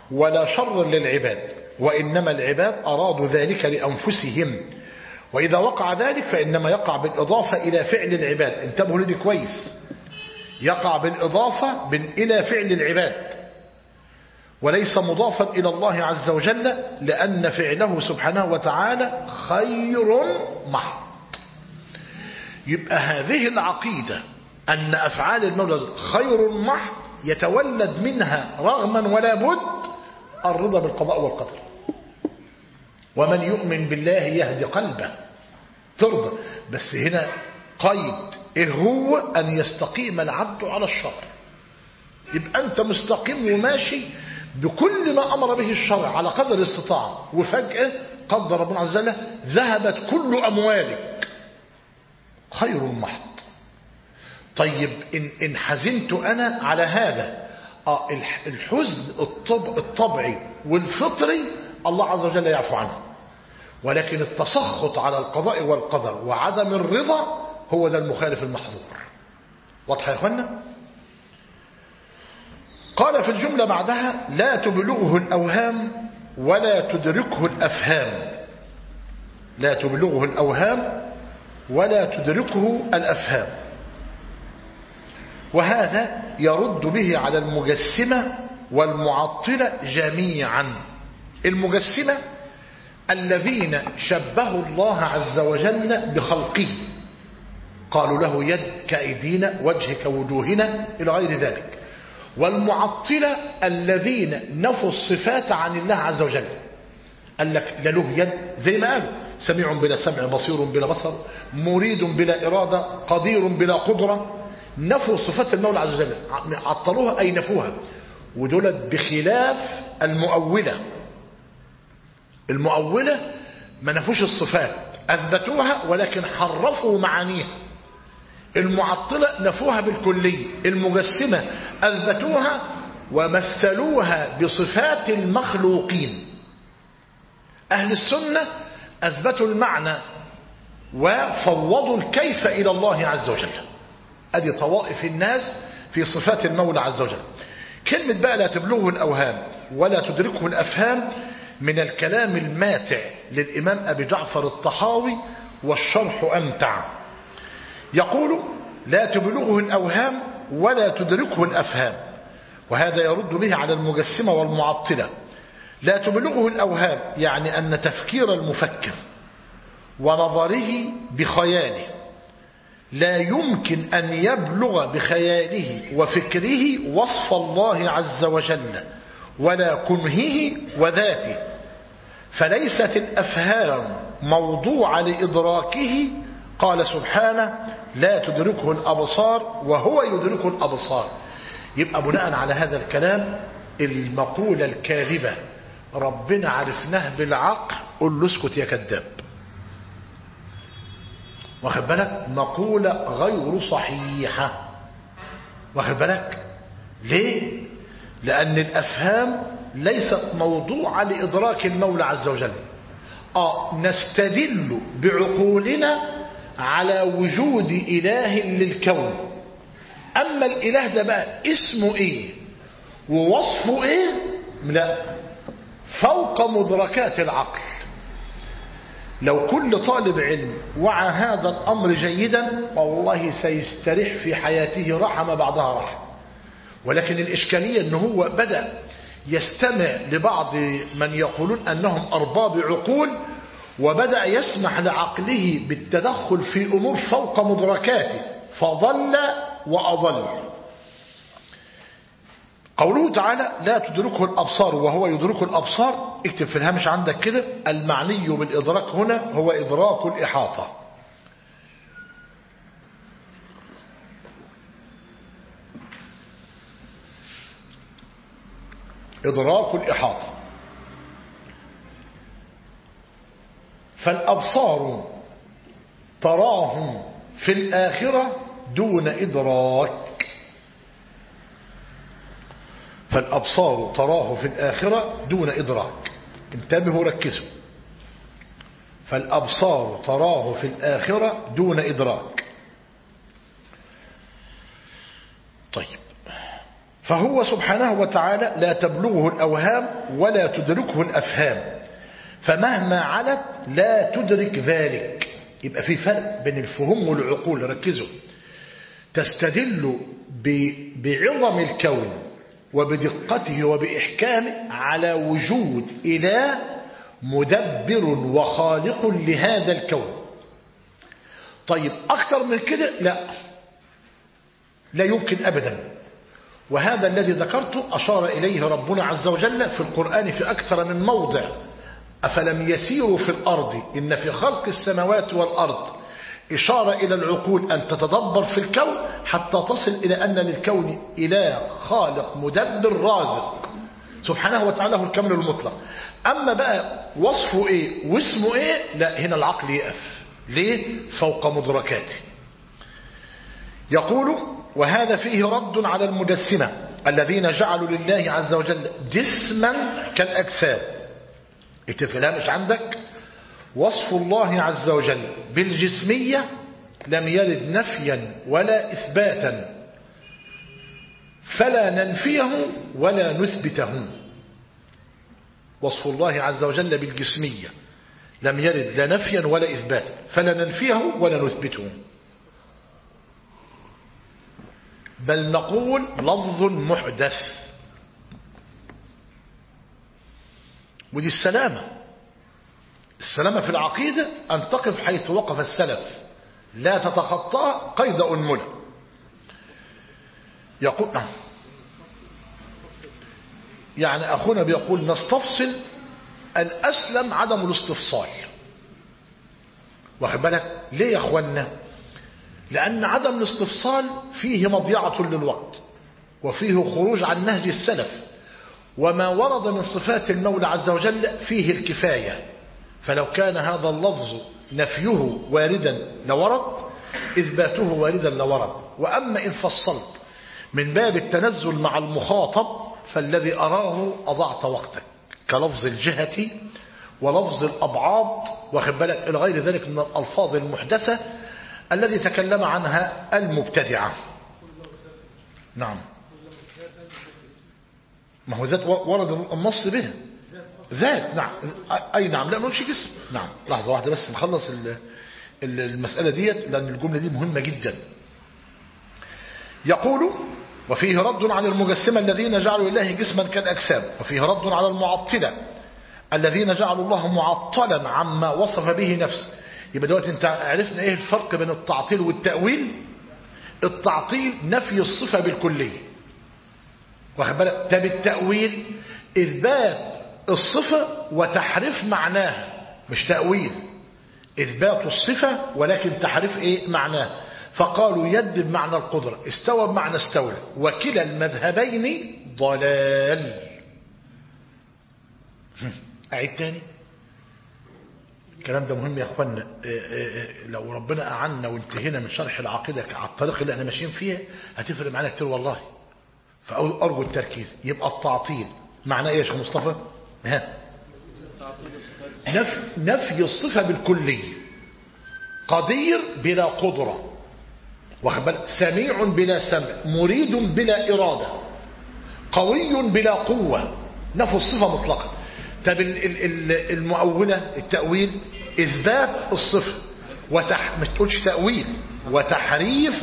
ولا شر للعباد، وإنما العباد أرادوا ذلك لأنفسهم، وإذا وقع ذلك فإنما يقع بالإضافة إلى فعل العباد. انتبهوا لدي كويس، يقع بالإضافة إلى فعل العباد وليس مضافا إلى الله عز وجل، لأن فعله سبحانه وتعالى خير محض. يبقى هذه العقيدة أن أفعال المولى خير محض يتولد منها رغما ولا بد الرضا بالقضاء والقدر. ومن يؤمن بالله يهدي قلبه، ترضى. بس هنا قيد، إيه هو؟ أن يستقيم العبد على الشرع. يبقى أنت مستقيم وماشي بكل ما أمر به الشرع على قدر الاستطاعة، وفجأة قدر ربنا عز وجل ذهبت كل أموالك، خير محض. طيب إن حزنت أنا على هذا، الحزن الطبعي والفطري الله عز وجل يعفو عنه، ولكن التسخط على القضاء والقدر وعدم الرضا هو ذا المخالف المحظور. واضح يا اخوانا؟ قال في الجملة بعدها: لا تبلغه الأوهام ولا تدركه الأفهام. لا تبلغه الأوهام ولا تدركه الأفهام. وهذا يرد به على المجسمة والمعطلة جميعا. المجسمة الذين شبهوا الله عز وجل بخلقه، قالوا له يد كأيدينا، وجه كوجوهنا، إلى غير ذلك. والمعطلة الذين نفوا الصفات عن الله عز وجل، قال لك لا له يد، زي ما قالوا سميع بلا سمع، بصير بلا بصر، مريد بلا إرادة، قدير بلا قدرة. نفوا صفات المولى عز وجل، عطلوها أي نفوها. ودولت بخلاف المؤولة. المؤولة ما نفوش الصفات، أثبتوها ولكن حرفوا معانيها. المعطلة نفوها بالكلية. المجسمة أثبتوها ومثلوها بصفات المخلوقين. أهل السنة أثبتوا المعنى وفوضوا الكيف إلى الله عز وجل. أدي طوائف الناس في صفات المولى عز وجل. كلمة بقى لا تبلغه الأوهام ولا تدركه الأفهام من الكلام الماتع للإمام أبي جعفر الطحاوي، والشرح أمتع. يقول: لا تبلغه الأوهام ولا تدركه الأفهام، وهذا يرد به على المجسمة والمعطلة. لا تبلغه الأوهام يعني أن تفكير المفكر ونظره بخياله لا يمكن أن يبلغ بخياله وفكره وصف الله عز وجل ولا كنهه وذاته، فليست الأفهام موضوع لإدراكه. قال سبحانه: لا تدركه الأبصار وهو يدرك الأبصار. يبقى بناء على هذا الكلام المقولة الكاذبة ربنا عرفناه بالعقل، قل له اسكت يا كذاب. واخد بالك؟ مقولة غير صحيحة. واخد بالك؟ ليه؟ لأن الأفهام ليست موضوعة لإدراك المولى عز وجل. نستدل بعقولنا على وجود إله للكون، أما الإله ده بقى اسمه إيه ووصفه إيه، لا، فوق مدركات العقل. لو كل طالب علم وعى هذا الأمر جيدا والله سيستريح في حياته راحة ما بعدها راحة. ولكن الإشكالية أنه هو بدأ يستمع لبعض من يقولون أنهم أرباب عقول، وبدأ يسمح لعقله بالتدخل في أمور فوق مدركاته فضل وأضل. قوله تعالى: لا تدركه الأبصار وهو يدرك الأبصار، اكتب في الهامش عندك كده: المعني بالإدراك هنا هو إدراك الإحاطة. إدراك الإحاطة. فالأبصار تراهم في الآخرة دون إدراك. فالأبصار تراه في الآخرة دون إدراك. انتبهوا ركزوا. فالأبصار تراه في الآخرة دون إدراك. طيب، فهو سبحانه وتعالى لا تبلغه الأوهام ولا تدركه الأفهام، فمهما علت لا تدرك ذلك. يبقى في فرق بين الفهم والعقول، ركزوا. تستدل بعظم الكون وبدقته وبإحكامه على وجود إله مدبر وخالق لهذا الكون. طيب أكثر من كده لا يمكن أبدا. وهذا الذي ذكرته أشار إليه ربنا عز وجل في القرآن في أكثر من موضع. أفلم يسيروا في الأرض إن في خلق السماوات والأرض إشارة إلى العقول أن تتدبر في الكون حتى تصل إلى أن للكون إله خالق مدبر رازق سبحانه وتعالى هو الكمال المطلق. أما بقى وصفه إيه واسمه إيه، لا، هنا العقل يقف. ليه؟ فوق مدركاته. يقول: وهذا فيه رد على المجسمة الذين جعلوا لله عز وجل جسما كالأجسام. اتفلها مش عندك؟ وصف الله عز وجل بالجسمية لم يرد نفيا ولا إثباتا، فلا ننفيه ولا نثبته. وصف الله عز وجل بالجسمية لم يرد لا نفيا ولا إثباتا، فلا ننفيه ولا نثبته، بل نقول لفظ محدث. ودي السلامة في العقيدة أن تقف حيث وقف السلف، لا تتخطى قيد أنملة. يقول يعني أخونا بيقول نستفصل. الأسلم عدم الاستفصال. واخد بالك ليه يا أخوانا؟ لأن عدم الاستفصال فيه مضيعة للوقت وفيه خروج عن نهج السلف، وما ورد من صفات المولى عز وجل فيه الكفاية. فلو كان هذا اللفظ نفيه واردا لورد، إثباته واردا لورد. وأما إن فصلت من باب التنزل مع المخاطب فالذي أراه أضعت وقتك، كلفظ الجهة ولفظ الأبعاد، واخد بالك، إلى غير ذلك من الألفاظ المحدثة الذي تكلم عنها المبتدعة. نعم، ما هو ذات ورد النص به ذات. نعم، أي نعم، لا نقولش جسم. نعم، لحظة واحدة بس نخلص المسألة ديت لأن الجملة دي مهمة جدا. يقول: وفيه رد على المجسمة الذين جعلوا الله جسما كالأجسام، وفيه رد على المعطلة الذين جعلوا الله معطلا عما وصف به نفسه. يبقى دلوقتي انت عرفنا ايه الفرق بين التعطيل والتأويل. التعطيل نفي الصفة بالكلية، واخد بالك. طب التأويل إثبات الصفة وتحريف معناها، مش تأويل، إثبات الصفة ولكن تحريف ايه معناها. فقالوا يد بمعنى القدرة، استوى بمعنى استولى، وكلا المذهبين ضلال. أعيد تاني، الكلام ده مهم يا أخوانا. لو ربنا أعنا وانتهينا من شرح العقيدة على الطريق اللي احنا ماشيين فيها هتفرق معنا كتير والله. فأرجو التركيز. يبقى التعطيل معناه ايه يا شيخ مصطفى؟ نفي الصفة بالكلية. قدير بلا قدرة، واخد بالك، سميع بلا سمع، مريد بلا إرادة، قوي بلا قوة، نفي الصفة مطلقا. طب المؤولة التأويل إثبات الصفة ما تقولش تأويل، وتحريف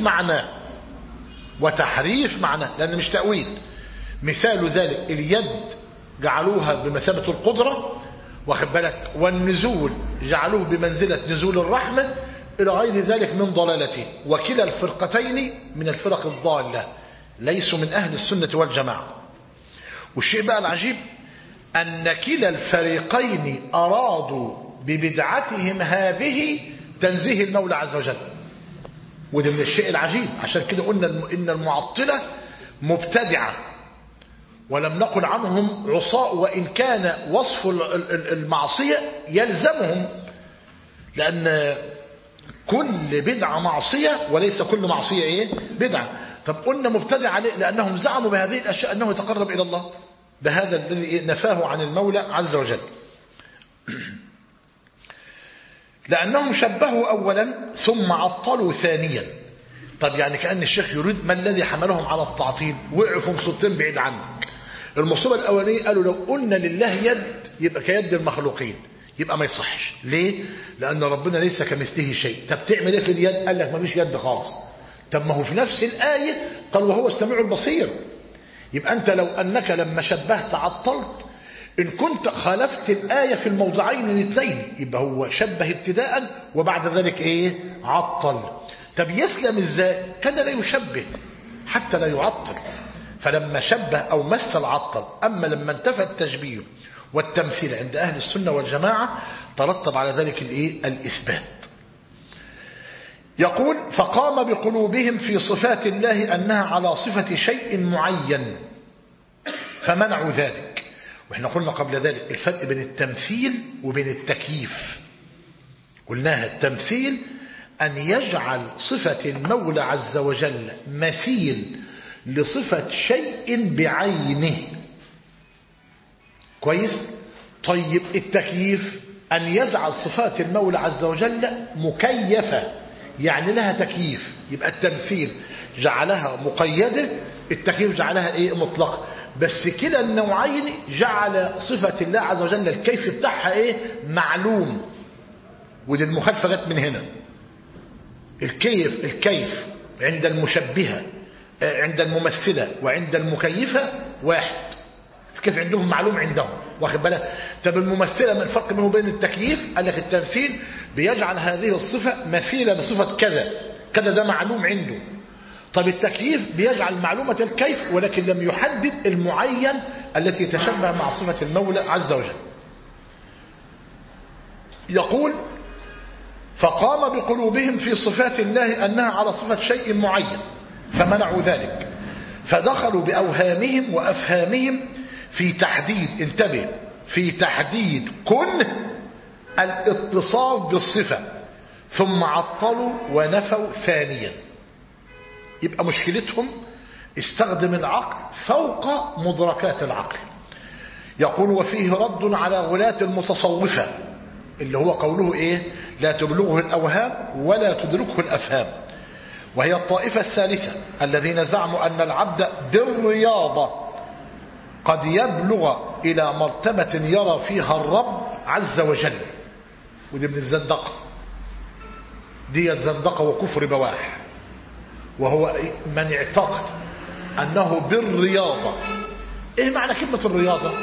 معناه لأن مش تأويل. مثال ذلك اليد جعلوها بمثابة القدرة، واخد بالك، والنزول جعلوه بمنزلة نزول الرحمة، إلى غير ذلك من ضلالته. وكلا الفرقتين من الفرق الضالة، ليسوا من أهل السنة والجماعة. والشيء بقى العجيب أن كلا الفريقين أرادوا ببدعتهم هذه تنزيه المولى عز وجل. وده من الشيء العجيب. عشان كده قلنا إن المعطلة مبتدعة، ولم نقل عنهم عصاء، وإن كان وصف المعصية يلزمهم، لأن كل بدعة معصية وليس كل معصية ايه بدعة. طب قلنا مبتدع عليه لأنهم زعموا بهذه الأشياء أنه يتقرب إلى الله، بهذا الذي نفاه عن المولى عز وجل. لأنهم شبهوا أولا ثم عطلوا ثانيا. طب يعني كأن الشيخ يريد ما الذي حملهم على التعطيل؟ وقعوا في مصيبتين بعيد عنك. المصيبة الأولانية قالوا لو قلنا لله يد يبقى كيد المخلوقين، يبقى ما يصحش. ليه؟ لأن ربنا ليس كمثله شيء. طب تعمل ايه في اليد؟ قال لك ما فيش يد خالص. طب ما هو في نفس الآية قال وهو السميع البصير. يبقى أنت لو أنك لما شبهت عطلت، إن كنت خالفت الآية في الموضعين الاثنين، يبقى هو شبه ابتداء وبعد ذلك إيه؟ عطل. طب يسلم إزاي؟ كان لا يشبه حتى لا يعطل، فلما شبه أو مثل عطل. أما لما انتفى التشبيه والتمثيل عند أهل السنة والجماعة ترتب على ذلك الإيه؟ الإثبات. يقول فقام بقلوبهم في صفات الله أنها على صفة شيء معين فمنعوا ذلك. وإحنا قلنا قبل ذلك الفرق بين التمثيل وبين التكييف. قلناها التمثيل أن يجعل صفة المولى عز وجل مثيل لصفة شيء بعينه. كويس؟ طيب التكييف أن يجعل صفات المولى عز وجل مكيفة، يعني لها تكييف. يبقى التمثيل جعلها مقيدة، التكييف جعلها إيه؟ مطلقة. بس كلا النوعين جعل صفة الله عز وجل الكيف بتاعها إيه؟ معلوم. ودي المخالفة جت من هنا. الكيف عند المشبهة عند الممثلة وعند المكيفة واحد. كيف عندهم معلوم عندهم، واخد بالك؟ طب الممثلة ما الفرق بينه وبين التكييف؟ قال لك التمثيل بيجعل هذه الصفة مثيلة بصفة كذا كذا، ده معلوم عنده. طب التكييف بيجعل معلومة الكيف ولكن لم يحدد المعين التي تشبه مع صفة المولى عز وجل. يقول فقام بقلوبهم في صفات الله أنها على صفة شيء معين فمنعوا ذلك، فدخلوا بأوهامهم وأفهامهم في تحديد، انتبه، في تحديد كن الاتصاف بالصفة، ثم عطلوا ونفوا ثانيا. يبقى مشكلتهم استخدم العقل فوق مدركات العقل. يقول وفيه رد على غلاة المتصوفة اللي هو قوله ايه؟ لا تبلغه الأوهام ولا تدركه الأفهام، وهي الطائفة الثالثة الذين زعموا أن العبد بالرياضة قد يبلغ إلى مرتبة يرى فيها الرب عز وجل. ودي من الزندقة، دي الزندقة وكفر بواح. وهو من اعتقد أنه بالرياضة. إيه معنى كلمة الرياضة؟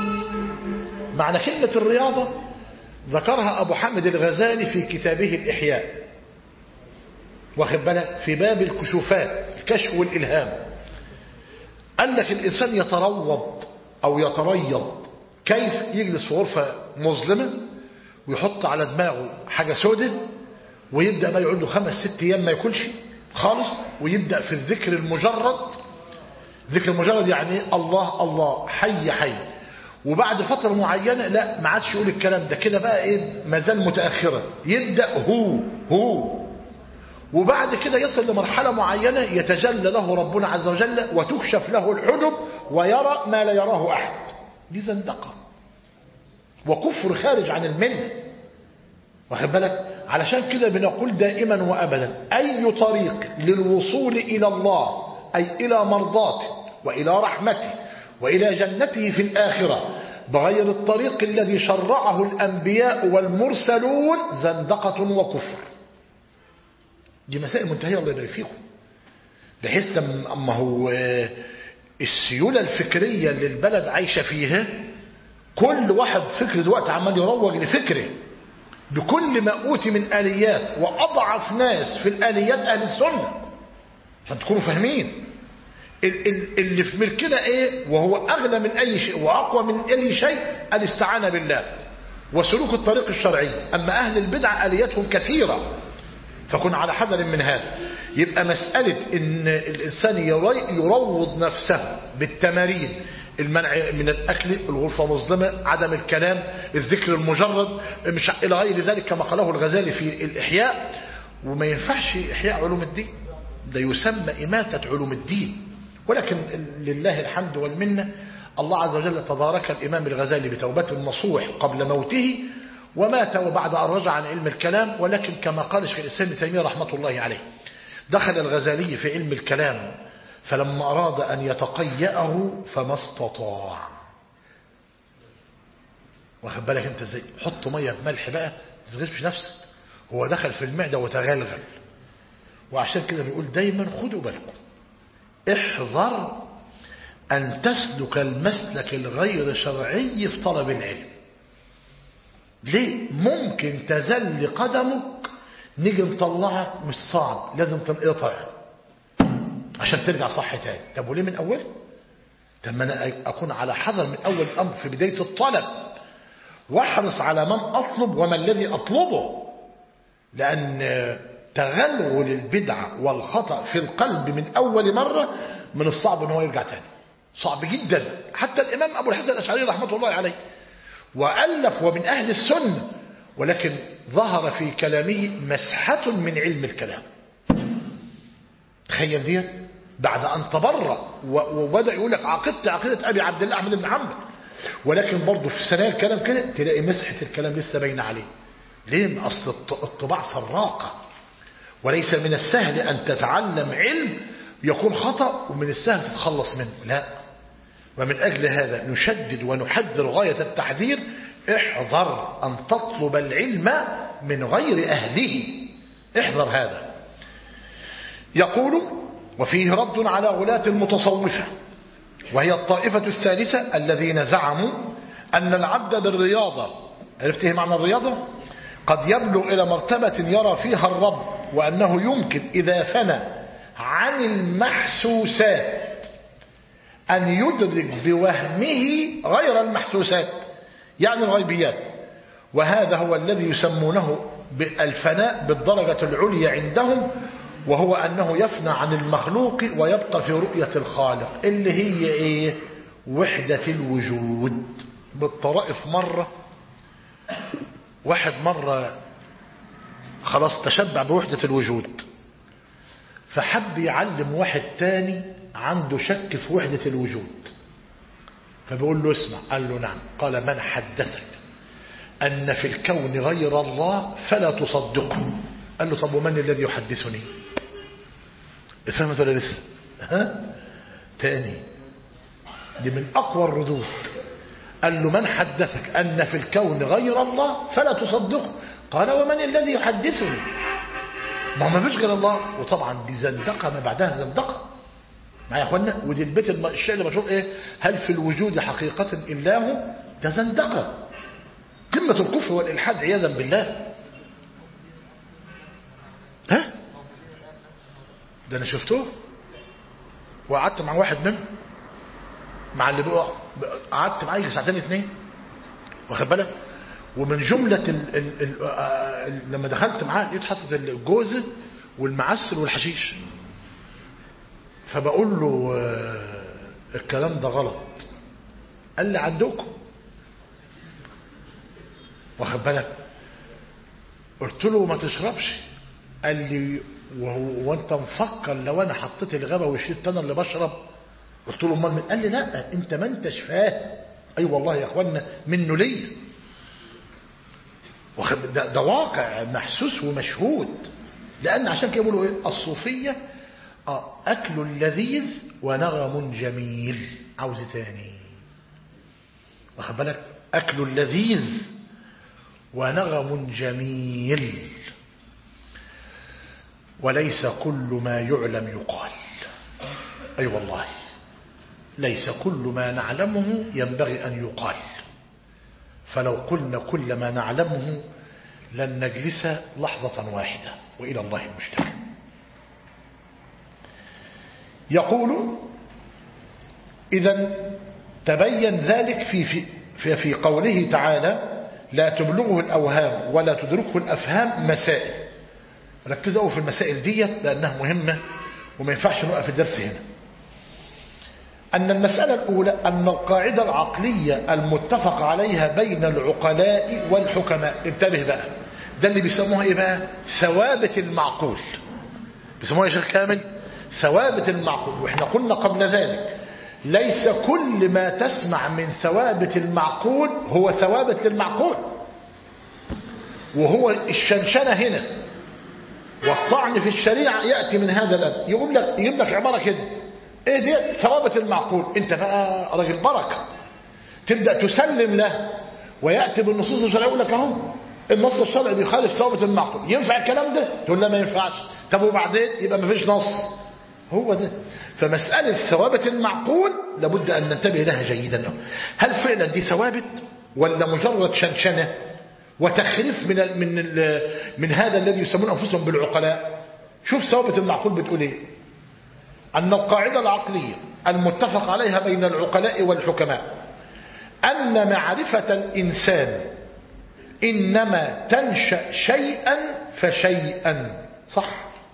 معنى كلمة الرياضة ذكرها أبو حامد الغزالي في كتابه الإحياء، واخد بالك؟ في باب الكشوفات، الكشف والإلهام. قال لك الإنسان يتروض أو يتريض. كيف؟ يجلس في غرفة مظلمة ويحط على دماغه حاجة سودة ويبدأ ما يقعد له 5-6 أيام ما ياكلش خالص، ويبدأ في الذكر المجرد. ذكر المجرد يعني الله الله حي حي. وبعد فترة معينة لا ما عادش يقول الكلام ده، كده بقى ايه؟ ما زال متأخرا، يبدأ هو وبعد كده يصل لمرحلة معينة يتجلى له ربنا عز وجل وتكشف له الحجب ويرى ما لا يراه أحد. دي زندقة وكفر خارج عن الملة، واخد بالك؟ علشان كده بنقول دائما وأبدا أي طريق للوصول إلى الله أي إلى مرضاته وإلى رحمته وإلى جنته في الآخرة بغير الطريق الذي شرعه الأنبياء والمرسلون زندقة وكفر. دي مسائل منتهية الله يبارك فيكم، بحيث أما هو السيولة الفكرية اللي البلد عايشة فيها، كل واحد فكر دلوقتي عمال يروج لفكره بكل ما أوتي من آليات، وأضعف ناس في الآليات أهل السنة، عشان تكونوا فاهمين اللي في ملكنا ايه، وهو أغنى من أي شيء وأقوى من أي شيء الاستعانة بالله وسلوك الطريق الشرعي. أما أهل البدع آلياتهم كثيرة، فكن على حذر من هذا. يبقى مسألة إن الإنسان يروض نفسه بالتمارين، المنع من الأكل، الغرفة مظلمة، عدم الكلام، الذكر المجرد، مش إلى غير ذلك كما قاله الغزالي في الإحياء. وما ينفعش إحياء علوم الدين، ده يسمى إماتة علوم الدين. ولكن لله الحمد والمنة، الله عز وجل تبارك الإمام الغزالي بتوبة النصوح قبل موته، ومات وبعد أن رجع عن علم الكلام. ولكن كما قال شيخ الإسلام ابن تيمية رحمة الله عليه، دخل الغزالي في علم الكلام فلما أراد أن يتقيأه فما استطاع. واخد بالك انت ازاي؟ حط ميه بملح بقى، ما تغشش نفسك. هو دخل في المعده وتغلغل. وعشان كده بنقول دايما خدوا بالكم، احذر أن تسلك المسلك الغير شرعي في طلب العلم. ليه؟ ممكن تزل قدمك، نيجي نطلعك مش صعب، لازم تنقطع عشان ترجع صح تاني. طب وليه من أول؟ طب ما أنا أكون على حذر من أول الأمر في بداية الطلب، واحرص على من أطلب وما الذي أطلبه، لأن تغلغل البدعة والخطأ في القلب من أول مرة من الصعب أنه يرجع تاني، صعب جدا. حتى الإمام أبو الحسن الأشعري رحمة الله عليه وألف ومن أهل السنة، ولكن ظهر في كلامه مسحة من علم الكلام. تخيل ديت بعد أن تبرأ وبدأ يقول لك عقيدة أبي عبد الله أحمد بن حنبل، ولكن برضه في سنة الكلام كده تلاقي مسحة الكلام لسه باينة عليه. ليه؟ أصل الطباع سراقة، وليس من السهل أن تتعلم علم يكون خطأ ومن السهل تتخلص منه، لا. ومن أجل هذا نشدد ونحذر غاية التحذير، احذر أن تطلب العلم من غير أهله، احذر هذا. يقول وفيه رد على غلاة المتصوفة، وهي الطائفة الثالثة الذين زعموا أن العبد بالرياضة، عرفت ايه معنى الرياضة؟ قد يبلغ إلى مرتبة يرى فيها الرب، وأنه يمكن إذا فنى عن المحسوسات أن يدرك بوهمه غير المحسوسات، يعني الغيبيات. وهذا هو الذي يسمونه بالفناء بالدرجة العليا عندهم، وهو أنه يفنى عن المخلوق ويبقى في رؤية الخالق، اللي هي إيه؟ وحدة الوجود. بالطرائف مرة واحد مرة خلاص تشبع بوحدة الوجود، فحب يعلم واحد تاني عنده شك في وحدة الوجود، فبيقول له اسمع. قال له نعم. قال من حدثك أن في الكون غير الله فلا تصدقه. قال له طب ومن الذي يحدثني؟ فهمت ولا لسه؟ تاني، دي من أقوى الردود. قال له من حدثك أن في الكون غير الله فلا تصدقه. قال ومن الذي يحدثني؟ ما فيش غير الله. وطبعا دي زندقة ما بعدها زندقة معايا يا اخوانا. ودي البيت الشعر المشهور ايه؟ هل في الوجود حقيقة إلا هو؟ ده زندقة، قمة الكفر والإلحاد عياذا بالله. ها؟ ده أنا شفته وقعدت مع واحد منهم، مع اللي بقى قعدت معاه ساعتين اتنين، واخد بالك؟ ومن جملة لما دخلت معاه لقيت حاطط الجوزة والمعسل والحشيش، فبقول له الكلام ده غلط. قال لي عندكم، واخد بالك؟ قلت له ما تشربش. قال لي وانت مفكر لو انا حطيت الغابة وشربت انا اللي بشرب؟ قلت له امال من؟ قال لي لا انت ما انتش فاهم. اي والله يا اخوانا منه ليا، ده واقع محسوس ومشهود. لان عشان كده بيقولوا ايه الصوفية؟ اكل لذيذ ونغم جميل. عاوز تاني، واخد بالك؟ اكل لذيذ ونغم جميل، وليس كل ما يعلم يقال. أي والله ليس كل ما نعلمه ينبغي أن يقال، فلو قلنا كل ما نعلمه لن نجلس لحظة واحدة، وإلى الله المشتكى. يقول إذن تبين ذلك في قوله تعالى لا تبلغه الأوهام ولا تدركه الأفهام. مسائل، ركزوا في المسائل ديت لأنها مهمة وما ينفعش نوقف الدرس هنا. أن المسألة الأولى أن القاعدة العقلية المتفق عليها بين العقلاء والحكماء، انتبه بقى، ده اللي بيسموها إيه بقى؟ ثوابت المعقول. بيسموها يا شيخ كامل ثوابت المعقول. وإحنا قلنا قبل ذلك ليس كل ما تسمع من ثوابت المعقول هو ثوابت للمعقول، وهو الشنشنة هنا والطعن في الشريعة يأتي من هذا الأب. يجيب لك عبارة كده، ايه دي؟ ثوابت المعقول. انت بقى راجل بركة، تبدأ تسلم له ويأتي بالنصوص الشرعية يقول لك اهو النص الشرعي بيخالف ثوابت المعقول، ينفع الكلام ده؟ تقول لا ما ينفعش. طب وبعدين؟ يبقى ما فيش نص. هو ده. فمسألة ثوابت المعقول لابد أن ننتبه لها جيدا. هل فعلا دي ثوابت ولا مجرد شنشنة وتخريف من هذا الذي يسمون أنفسهم بالعقلاء؟ شوف ثوابت المعقول بتقول ايه. أن القاعدة العقلية المتفق عليها بين العقلاء والحكماء أن معرفة الإنسان إنما تنشأ شيئا فشيئا. صح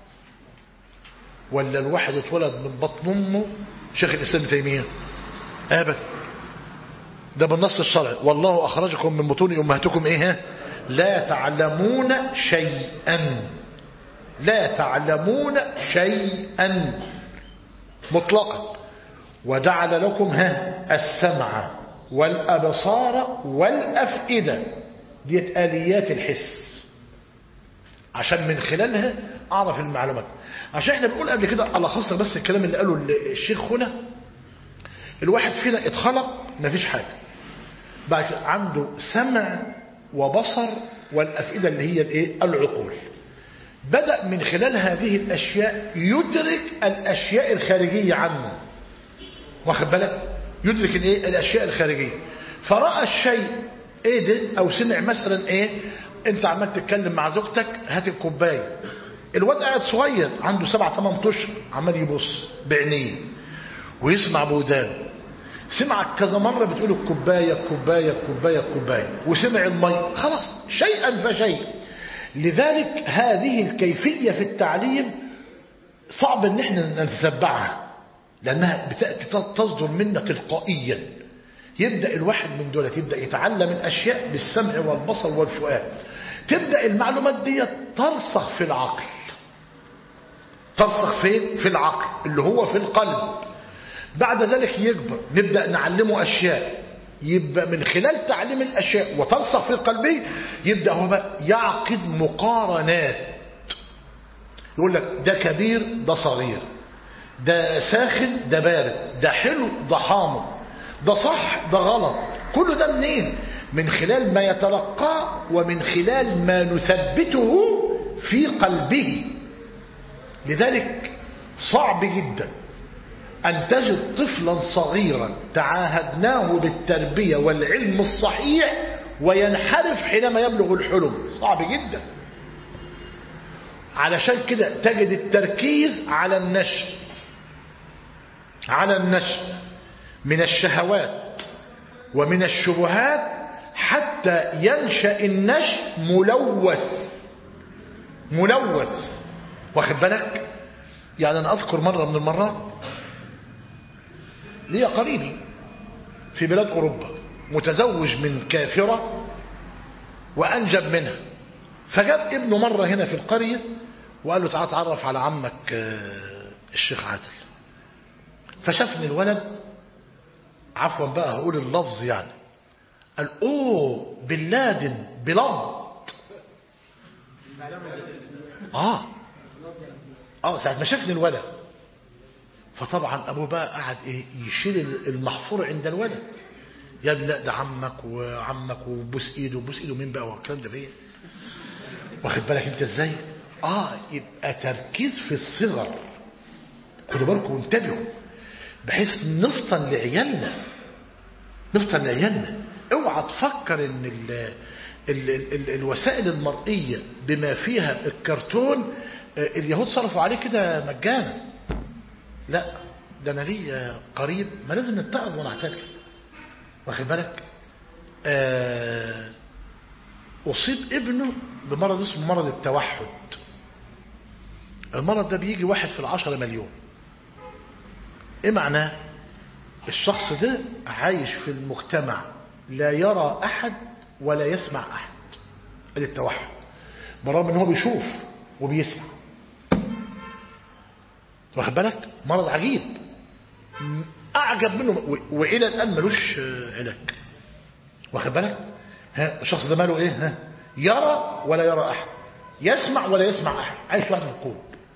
ولا الواحد اتولد من بطن أمه؟ شيخ الإسلام تيمية أبدا، ده بالنص الشرعي، والله أخرجكم من بطون أمهاتكم إيه؟ لا تعلمون شيئا، لا تعلمون شيئا مطلقا. وجعل لكم السمع والأبصار والأفئدة، ديت آليات الحس عشان من خلالها أعرف المعلومات. عشان احنا بنقول قبل كده ألخصنا بس الكلام اللي قاله الشيخ هنا. الواحد فينا اتخلق مفيش حاجة، بعد عنده سمع وبصر والأفئدة اللي هي الايه؟ العقول. بدأ من خلال هذه الأشياء يدرك الأشياء الخارجية عنه، واخد بالك؟ يدرك الايه؟ الأشياء الخارجية. فرأى الشيء ايه ده؟ او سمع مثلا ايه؟ انت عمال تتكلم مع زوجتك هات الكوبايه، الواد قاعد صغير عنده 7-8 اشهر عمال يبص بعينيه ويسمع بودانه، سمعك كذا مره بتقول الكوبايه الكوبايه الكوبايه الكوبايه، وسمع المي، خلاص شيئا فشيء. لذلك هذه الكيفيه في التعليم صعب ان احنا نتتبعها، لانها بتاتي تصدر منا تلقائيا. يبدأ الواحد من دولة يبدأ يتعلم الأشياء بالسمع والبصر والفؤاد، تبدأ المعلومات دي ترسخ في العقل. ترسخ فين؟ في العقل اللي هو في القلب. بعد ذلك يكبر، نبدأ نعلمه أشياء، يبقى من خلال تعليم الأشياء وترسخ في القلب يبدأ هو بقى يعقد مقارنات. يقول لك ده كبير ده صغير، ده ساخن ده بارد، ده حلو ده حامض، ده صح ده غلط. كل ده منين؟ من خلال ما يتلقاه ومن خلال ما نثبته في قلبه. لذلك صعب جدا أن تجد طفلا صغيرا تعاهدناه بالتربية والعلم الصحيح وينحرف حينما يبلغ الحلم، صعب جدا. علشان كده تجد التركيز على النشء، على النشء من الشهوات ومن الشبهات حتى ينشأ النشء ملوث. واخد بالك؟ يعني أنا أذكر مرة من المرات لي قريبي في بلاد أوروبا متزوج من كافرة وأنجب منها، فجاب ابنه مرة هنا في القرية وقال له تعال تعرف على عمك الشيخ عادل. فشافني الولد، عفوا بقى هقول اللفظ يعني، قال اوه بن لادن بلط. ساعة ما شافني الولد، فطبعا ابوه بقى قعد ايه يشيل المحفور عند الولد، يا ابني لا ده عمك وعمك وبوس ايده وبوس ايده مين بقى والكلام ده بايه؟ واخد بالك انت ازاي؟ يبقى تركيز في الصغر. خدوا بالكم وانتبهوا بحيث نفطن لعيالنا، نفطن لعيالنا. اوعى تفكر ان الوسائل المرئية بما فيها الكرتون اليهود صرفوا عليه كده مجانا. لا، ده انا لي قريب ما لازم نتعظ ونعتبر. واخد بالك؟ اصيب ابنه بمرض اسمه مرض التوحد. المرض ده بيجي 1 في 10 مليون. ايه معناه؟ الشخص ده عايش في المجتمع لا يرى احد ولا يسمع احد. ادي التوحد، بالرغم ان هو بيشوف وبيسمع. واخد بالك؟ مرض عجيب اعجب منه والى الان ملوش علاج. واخد بالك؟ الشخص ده ماله ايه؟ يرى ولا يرى احد، يسمع ولا يسمع أحد، عايش واحد في الكون.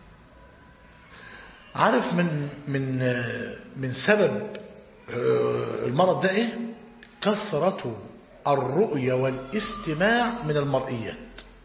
عارف من سبب المرض ده ايه؟ كثرة الرؤية والاستماع من المرئيات.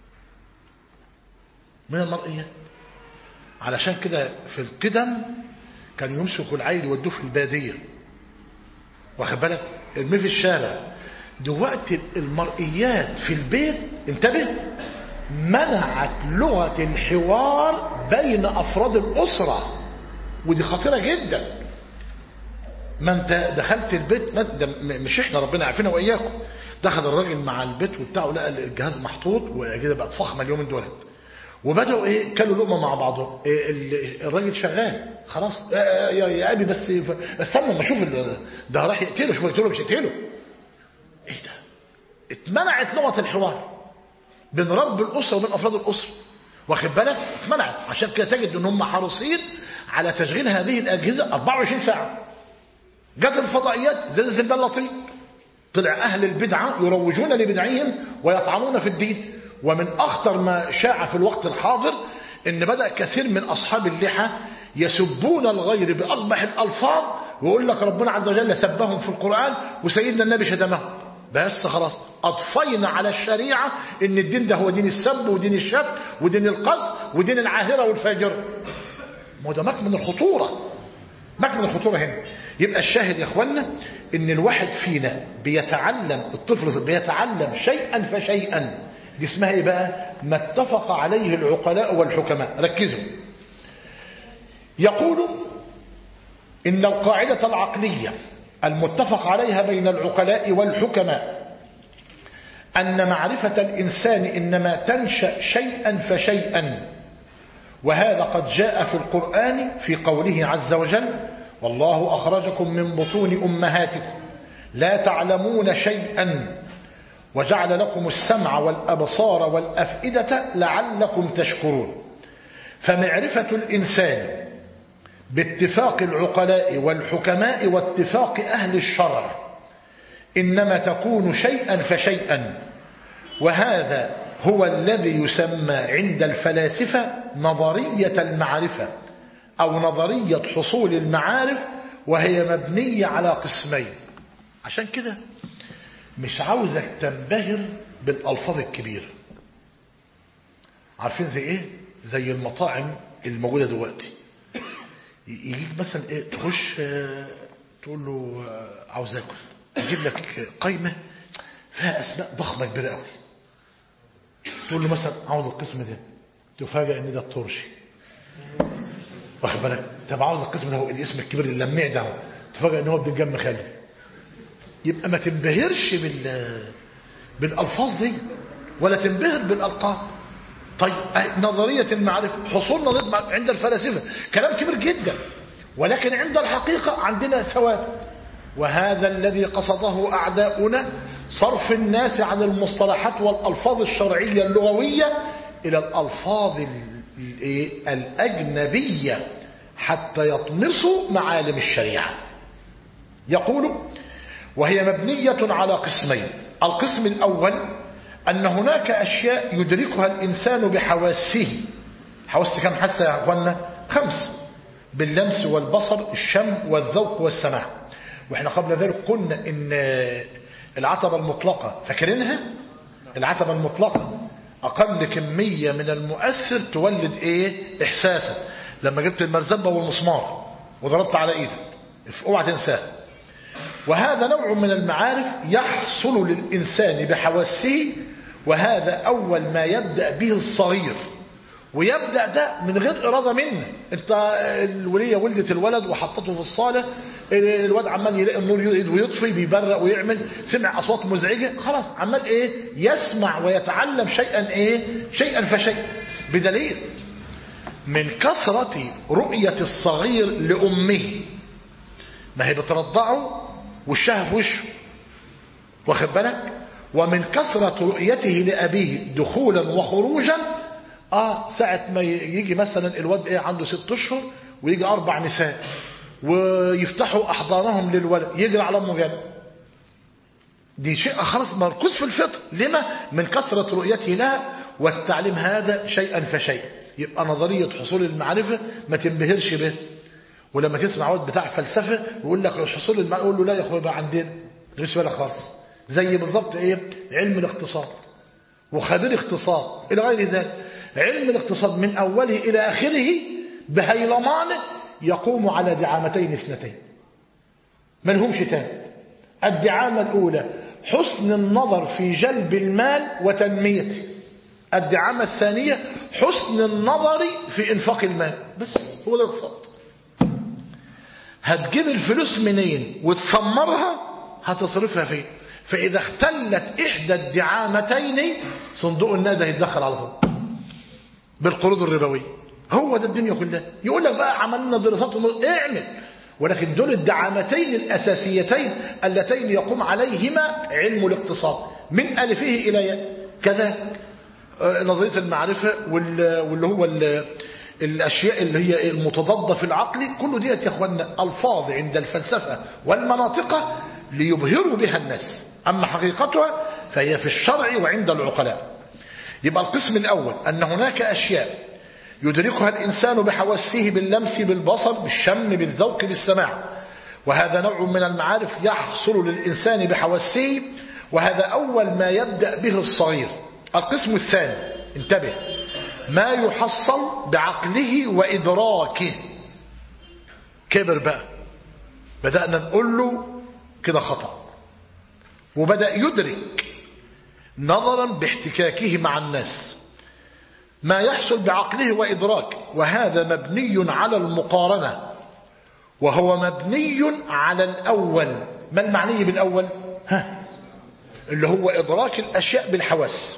علشان كده في القدم كان يمسكوا العيل يودوه في البادية، واخد بالك، ارميه في الشارع. دلوقتي المرئيات في البيت، انتبه، منعت لغة الحوار بين أفراد الأسرة، ودي خطيرة جدا. ما انت دخلت البيت، مش احنا ربنا عارفين وإياكم، دخل الراجل مع البيت وبتاعه لقى الجهاز محطوط والأجهزة بقت فخمة اليومين دولت، وبدأوا ايه، كلوا لقمة مع بعضهم. الراجل شغال خلاص، يا أبي بس استنى ما اشوف ده راح يقتله، شوف يقتله مش يقتله. ايه ده؟ اتمنعت لغة الحوار بين رب الأسرة وبين أفراد الأسرة، واخد بالك، اتمنعت. عشان كده تجد ان هم حريصين على تشغيل هذه الأجهزة 24 ساعة. جت الفضائيات زي اللطيف، طلع أهل البدعة يروجون لبدعهم ويطعنون في الدين. ومن أخطر ما شاع في الوقت الحاضر ان بدأ كثير من أصحاب اللحى يسبون الغير بأقبح الألفاظ، ويقول لك ربنا عز وجل سبهم في القرآن وسيدنا النبي شتمهم. بس خلاص أضفينا على الشريعة ان الدين ده هو دين السب ودين الشتم ودين القذف ودين العاهرة والفاجرة. ما ده مكمن الخطورة، مكمن الخطورة هنا. يبقى الشاهد يا اخوانا ان الواحد فينا بيتعلم، الطفل بيتعلم شيئا فشيئا. دي اسمها ايه بقى؟ ما اتفق عليه العقلاء والحكماء. ركزوا، يقول ان القاعدة العقلية المتفق عليها بين العقلاء والحكماء أن معرفة الإنسان إنما تنشأ شيئا فشيئا، وهذا قد جاء في القرآن في قوله عز وجل: والله أخرجكم من بطون أمهاتكم لا تعلمون شيئا وجعل لكم السمع والأبصار والأفئدة لعلكم تشكرون. فمعرفة الإنسان باتفاق العقلاء والحكماء واتفاق أهل الشرع إنما تكون شيئا فشيئا، وهذا هو الذي يسمى عند الفلاسفة نظرية المعرفة أو نظرية حصول المعارف، وهي مبنية على قسمين. عشان كده مش عاوزك تنبهر بالألفاظ الكبيرة. عارفين زي ايه؟ زي المطاعم الموجودة دلوقتي، يجيك مثلا ايه، تخش تقول له عاوز اكل، يجيب لك قائمة فيها اسماء ضخمة كبيرة قوي. تقول له مثلا عاوز القسم ده، تفاجئ ان ده الترشي، واخد بالك. طب عاوز القسم ده، هو الاسم الكبير اللميع ده، تفاجئ ان هو بدل جنب خالي. يبقى ما تنبهرش بالالفاظ دي ولا تنبهر بالالقاب. طيب نظرية المعرفة، حصول نظرية عند الفلاسفة كلام كبير جدا، ولكن عند الحقيقة عندنا ثوابت. وهذا الذي قصده أعداؤنا، صرف الناس عن المصطلحات والألفاظ الشرعية اللغوية إلى الألفاظ الأجنبية حتى يطمسوا معالم الشريعة. يقول: وهي مبنية على قسمين. القسم الأول أن هناك أشياء يدركها الإنسان بحواسه. حواس كم حاسة يا أخوانا؟ 5: باللمس والبصر، الشم والذوق والسماع. وإحنا قبل ذلك قلنا إن العتبة المطلقة، فاكرينها؟ العتبة المطلقة أقل كمية من المؤثر تولد إيه؟ إحساسا. لما جبت المرزبة والمسمار وضربت على إيدك، اوعى تنساه. وهذا نوع من المعارف يحصل للإنسان بحواسه، وهذا أول ما يبدأ به الصغير، ويبدأ ده من غير إرادة منه. انت الولية ولدت الولد وحطته في الصالة، الولد عمال يلاقي النور ويطفي، بيبرق ويعمل، سمع أصوات مزعجة، خلاص عمال ايه؟ يسمع ويتعلم شيئا ايه؟ شيئا فشيئا. بدليل من كثرة رؤية الصغير لأمه، ما هي بترضعه وشها في وشه، واخد بالك، ومن كثرة رؤيته لأبيه دخولا وخروجا. ساعة ما يجي مثلا الواد عنده 6 أشهر ويجي 4 نساء ويفتحوا أحضانهم للولد، يجري على أمه جنب. دي شيء خلاص مركوز في الفطر. لما؟ من كثرة رؤيته لها والتعليم هذا شيئا فشيئا. يبقى نظرية حصول المعرفة ما تنبهرش به. ولما تسمع واد بتاع فلسفة يقول لك حصول المعرفة، قول له لا يا اخويا بقى عندنا مش بالك خالص. زي بالظبط علم الاقتصاد وخبير اقتصاد الى غير ذلك. علم الاقتصاد من اوله الى اخره بهيلمانه يقوم على دعامتين اثنتين ما لهمش تاني. الدعامة الأولى حسن النظر في جلب المال وتنميته. الدعامة الثانية حسن النظر في إنفاق المال. بس هو ده الاقتصاد. هتجيب الفلوس منين وتثمرها هتصرفها فين. فإذا اختلت إحدى الدعامتين صندوق النقد هيتدخل على طول بالقروض الربوية. هو ده الدنيا كلها. يقول لك بقى عملنا دراسات اعمل، ولكن دول الدعامتين الأساسيتين اللتين يقوم عليهما علم الاقتصاد من ألفه إلى ياء. كذلك نظرية المعرفة واللي هو الأشياء اللي هي المتضادة في العقل، كل ديت يا أخوانا ألفاظ عند الفلسفة والمناطق ليبهروا بها الناس، أما حقيقتها فهي في الشرع وعند العقلاء. يبقى القسم الأول أن هناك أشياء يدركها الإنسان بحواسه باللمس بالبصر بالشم بالذوق بالسماع، وهذا نوع من المعارف يحصل للإنسان بحواسه، وهذا أول ما يبدأ به الصغير. القسم الثاني انتبه، ما يحصل بعقله وإدراكه. كبر بقى، بدأنا نقول له كده خطأ، وبدأ يدرك نظرا باحتكاكه مع الناس ما يحصل بعقله وإدراكه، وهذا مبني على المقارنة، وهو مبني على الأول. ما المعني بالأول؟ اللي هو إدراك الأشياء بالحواس،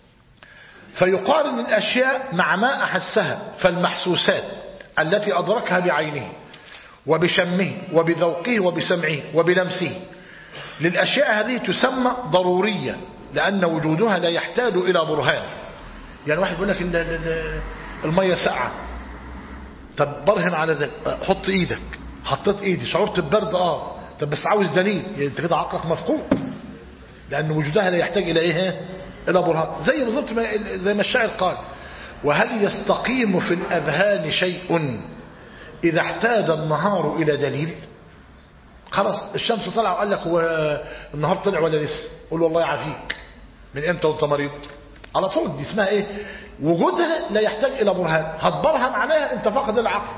فيقارن الأشياء مع ما أحسها. فالمحسوسات التي أدركها بعينه وبشمه وبذوقه وبسمعه وبلمسه للأشياء هذه تسمى ضرورية، لأن وجودها لا يحتاج إلى برهان. يعني واحد يقول لك المية ساقعة، طب برهن على ذلك، حط ايدك، حطيت ايدي شعرت ببرد، طب بس عاوز دليل، يعني انت كده عقلك مفقود، لأن وجودها لا يحتاج إلى إلى برهان. زي بالظبط زي ما الشاعر قال: وهل يستقيم في الأذهان شيء إذا احتاج النهار إلى دليل؟ خلاص الشمس طلع وقال لك هو النهار طلع ولا لسه؟ قول والله يعافيك، من امتى وانت مريض؟ على طول. دي اسمها وجودها لا يحتاج إلى برهان. هتبرهن عليها انت فقد العقل.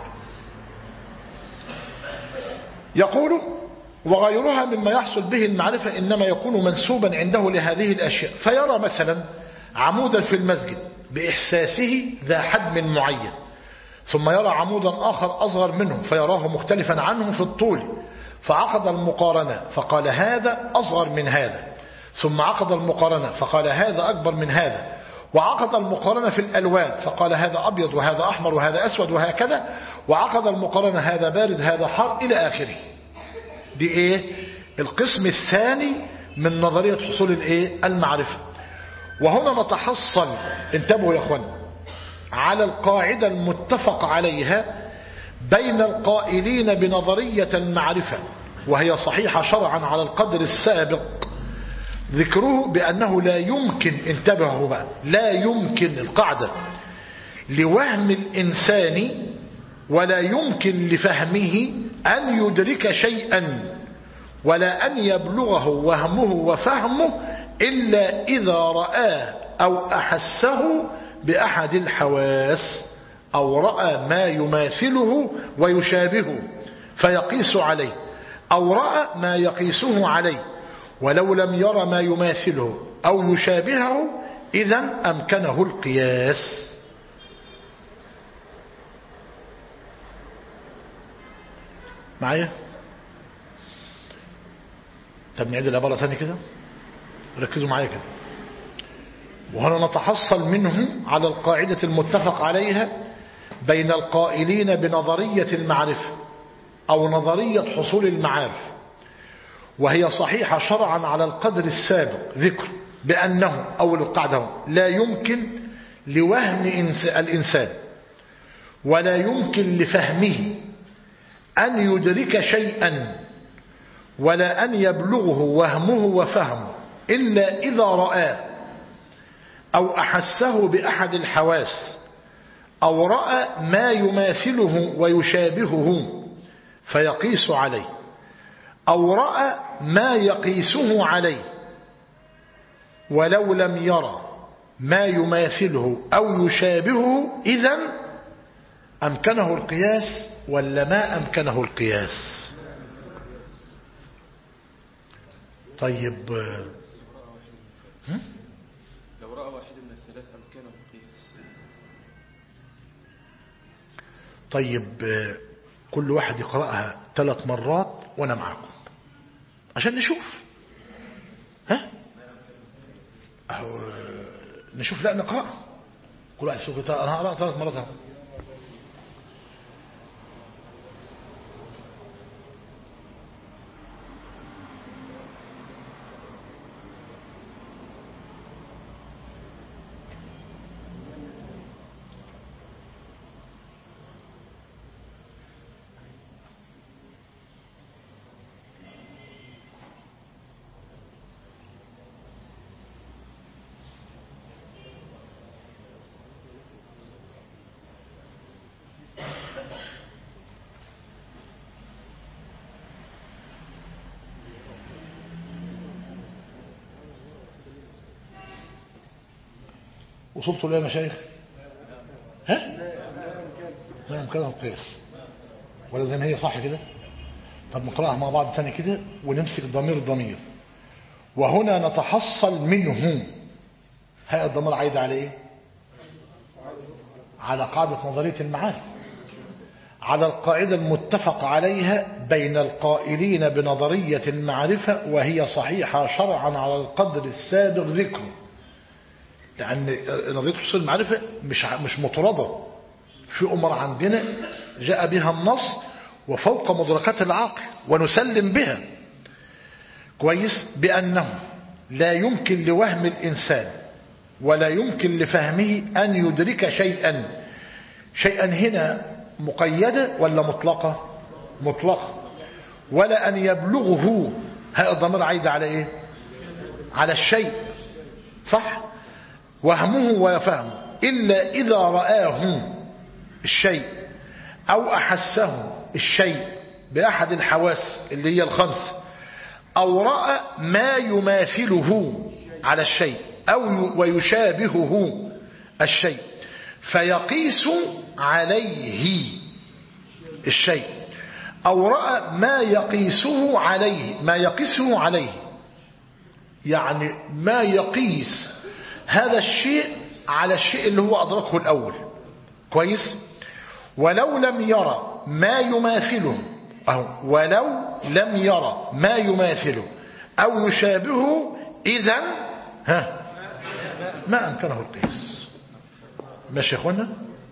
يقول: وغيرها مما يحصل به المعرفة إنما يكون منسوبا عنده لهذه الأشياء، فيرى مثلا عمودا في المسجد بإحساسه ذا حجم معين، ثم يرى عمودا آخر أصغر منه فيراه مختلفا عنه في الطول، فعقد المقارنة فقال هذا أصغر من هذا، ثم عقد المقارنة فقال هذا أكبر من هذا، وعقد المقارنة في الألوان فقال هذا أبيض وهذا أحمر وهذا أسود وهكذا، وعقد المقارنة هذا بارد هذا حار إلى آخره. دي القسم الثاني من نظرية حصول المعرفة. وهنا نتحصل، انتبهوا يا اخوان، على القاعدة المتفق عليها بين القائلين بنظرية المعرفة، وهي صحيحة شرعا على القدر السابق ذكره، بأنه لا يمكن، انتبهوا بقى، لا يمكن القاعدة لوهم الإنسان ولا يمكن لفهمه أن يدرك شيئا ولا أن يبلغه وهمه وفهمه إلا إذا رآه أو أحسه بأحد الحواس، أو رأى ما يماثله ويشابهه فيقيس عليه، أو رأى ما يقيسه عليه، ولو لم ير ما يماثله أو يشابهه إذن أمكنه القياس. معايا؟ طب نعيد العبارة ثانية كده، ركزوا معايا كده. وهنا نتحصل منه على القاعدة المتفق عليها بين القائلين بنظرية المعرفة أو نظرية حصول المعارف، وهي صحيحة شرعا على القدر السابق ذكر، بأنه أول القاعدة لا يمكن لوهم الإنسان ولا يمكن لفهمه أن يدرك شيئا ولا أن يبلغه وهمه وفهمه إلا إذا رآه أو أحسه بأحد الحواس أو رأى ما يماثله ويشابهه فيقيس عليه أو رأى ما يقيسه عليه ولو لم يرى ما يماثله أو يشابهه إذن أمكنه القياس ولا ما أمكنه القياس؟ طيب لو رأى واحد من الثلاث أمكنه القياس. طيب كل واحد يقرأها 3 مرات وأنا معكم عشان نشوف. ها أهو نشوف. لا نقرأها كل واحد يشوف. أنا هقرأ 3 مرات. وصلتوا ليه يا مشايخ؟ ها؟ لا يمكنها القياس ولا زي ما هي صح كده؟ طب نقرأها مع بعض ثاني كده ونمسك ضمير وهنا نتحصل منه. هذا الضمير عايد على ايه؟ على قاعدة نظرية المعاني، على القاعدة المتفق عليها بين القائلين بنظرية المعرفة وهي صحيحة شرعا على القدر السابق ذكره. لأن نظرية حصول المعرفة مش مطردة، في أمر عندنا جاء بها النص وفوق مدركات العقل ونسلم بها كويس، بأنه لا يمكن لوهم الإنسان ولا يمكن لفهمه أن يدرك شيئا هنا مقيدة ولا مطلقة؟ مطلقة. ولا أن يبلغه. هذا الضمير عايد على إيه؟ على الشيء، صح؟ وهمه ويفهمه إلا إذا رآه الشيء أو أحسه الشيء بأحد الحواس اللي هي الخمس أو رأى ما يماثله على الشيء أو ويشابهه الشيء فيقيس عليه الشيء أو رأى ما يقيسه عليه يعني ما يقيس هذا الشيء على الشيء اللي هو أدركه الأول كويس. ولو لم يرى ما يماثله أو يشابهه إذن ما أمكنه القياس. ماشي يا أخوانا؟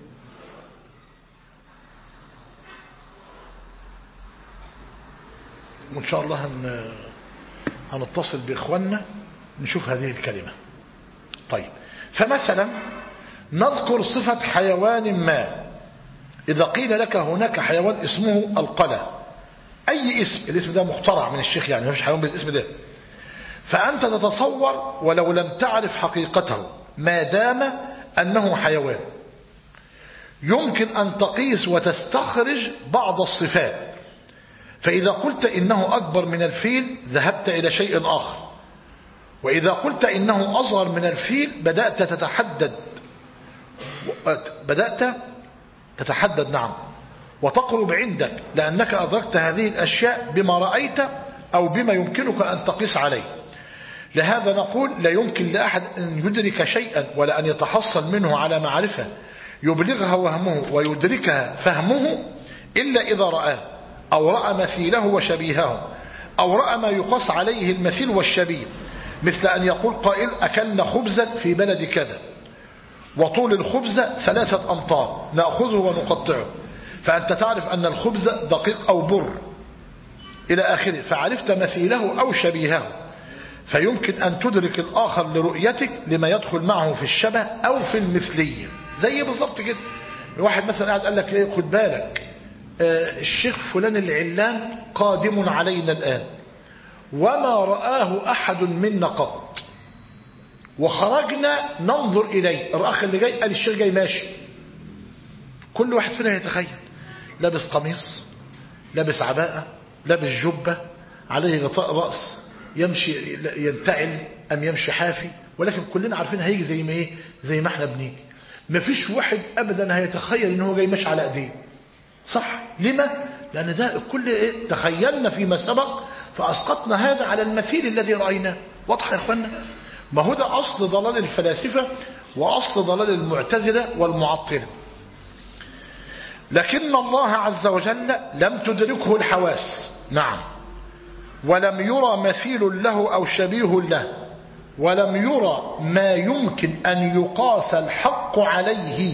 وإن شاء الله هنتصل بإخواننا نشوف هذه الكلمة. طيب، فمثلا نذكر صفة حيوان ما. إذا قيل لك هناك حيوان اسمه القلة، أي اسم، الاسم ده مخترع من الشيخ يعني ما فيش حيوان بالاسم ده، فأنت تتصور ولو لم تعرف حقيقته ما دام أنه حيوان يمكن أن تقيس وتستخرج بعض الصفات. فإذا قلت إنه أكبر من الفيل ذهبت إلى شيء آخر، وإذا قلت إنه أصغر من الفيل بدأت تتحدد نعم وتقرب عندك، لأنك أدركت هذه الأشياء بما رأيت أو بما يمكنك أن تقيس عليه. لهذا نقول لا يمكن لأحد أن يدرك شيئا ولا أن يتحصل منه على معرفة يبلغها وهمه ويدركها فهمه إلا إذا رآه أو رأى مثيله وشبيهه أو رأى ما يقاس عليه المثيل والشبيه. مثل أن يقول قائل أكلنا خبزا في بلد كذا وطول الخبز 3 أمتار نأخذه ونقطعه، فأنت تعرف أن الخبز دقيق أو بر إلى آخره، فعرفت مثيله أو شبيهه، فيمكن أن تدرك الآخر لرؤيتك لما يدخل معه في الشبه أو في المثلية. زي بالضبط كده الواحد مثلا قاعد قال لك ايه، خد بالك الشيخ فلان العلان قادم علينا الآن وما رآه أحد منا قط، وخرجنا ننظر إليه، الأخ اللي جاي قال الشيخ جاي ماشي، كل واحد فينا يتخيل لابس قميص، لابس عباءة، لابس جبة، عليه غطاء رأس، يمشي ينتعل أم يمشي حافي، ولكن كلنا عارفين هيجي زي ما ايه، زي ما احنا بنيجي. مفيش واحد أبدا هيتخيل إنه جاي ماشي على أيديه، صح؟ لما؟ لأن ده الكل إيه؟ تخيلنا فيما سبق فأسقطنا هذا على المثيل الذي رأيناه. واضح يا إخوانا؟ ما هو ده أصل ضلال الفلاسفة وأصل ضلال المعتزلة والمعطلة. لكن الله عز وجل لم تدركه الحواس، نعم، ولم يرى مثيل له أو شبيه له، ولم يرى ما يمكن أن يقاس الحق عليه،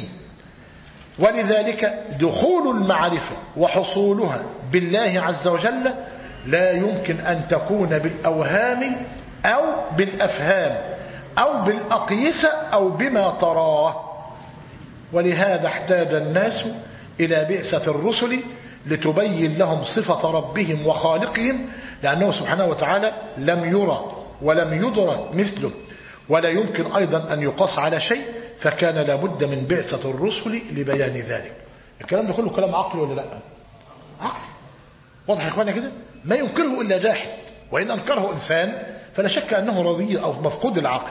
ولذلك دخول المعرفة وحصولها بالله عز وجل لا يمكن أن تكون بالأوهام أو بالأفهام أو بالأقيسة أو بما تراه. ولهذا احتاج الناس إلى بعثة الرسل لتبين لهم صفة ربهم وخالقهم، لأنه سبحانه وتعالى لم يرى ولم يدرك مثله، ولا يمكن أيضا أن يقاس على شيء، فكان لابد من بعثة الرسل لبيان ذلك. الكلام ده كله كلام عقل ولا لا؟ عقل. واضح يا إخوانا كده؟ ما ينكره إلا جاحد، وإن أنكره إنسان فلا شك أنه رضي أو مفقود العقل.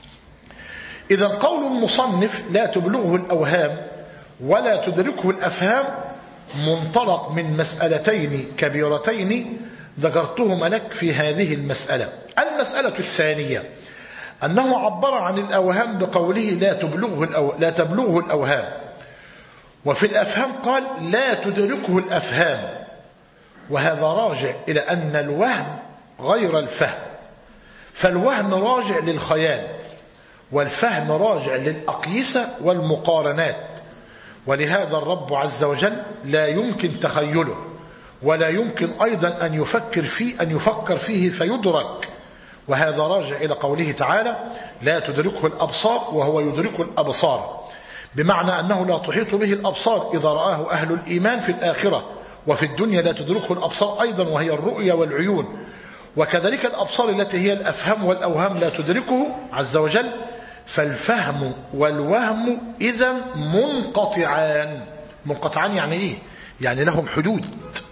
إذا قول المصنف لا تبلغه الأوهام ولا تدركه الأفهام منطلق من مسألتين كبيرتين ذكرتهما لك في هذه المسألة. المسألة الثانية أنه عبر عن الأوهام بقوله لا تبلغه الأوهام، وفي الأفهام قال لا تدركه الأفهام، وهذا راجع إلى أن الوهم غير الفهم، فالوهم راجع للخيال والفهم راجع للأقيسة والمقارنات. ولهذا الرب عز وجل لا يمكن تخيله، ولا يمكن أيضا أن يفكر فيه فيدرك، وهذا راجع إلى قوله تعالى لا تدركه الأبصار وهو يدرك الأبصار، بمعنى أنه لا تحيط به الأبصار إذا رآه أهل الإيمان في الآخرة، وفي الدنيا لا تدركه الأبصار أيضا وهي الرؤية والعيون، وكذلك الأبصار التي هي الأفهام والأوهام لا تدركه عز وجل، فالفهم والوهم إذا منقطعان. منقطعان يعني إيه؟ يعني لهم حدود،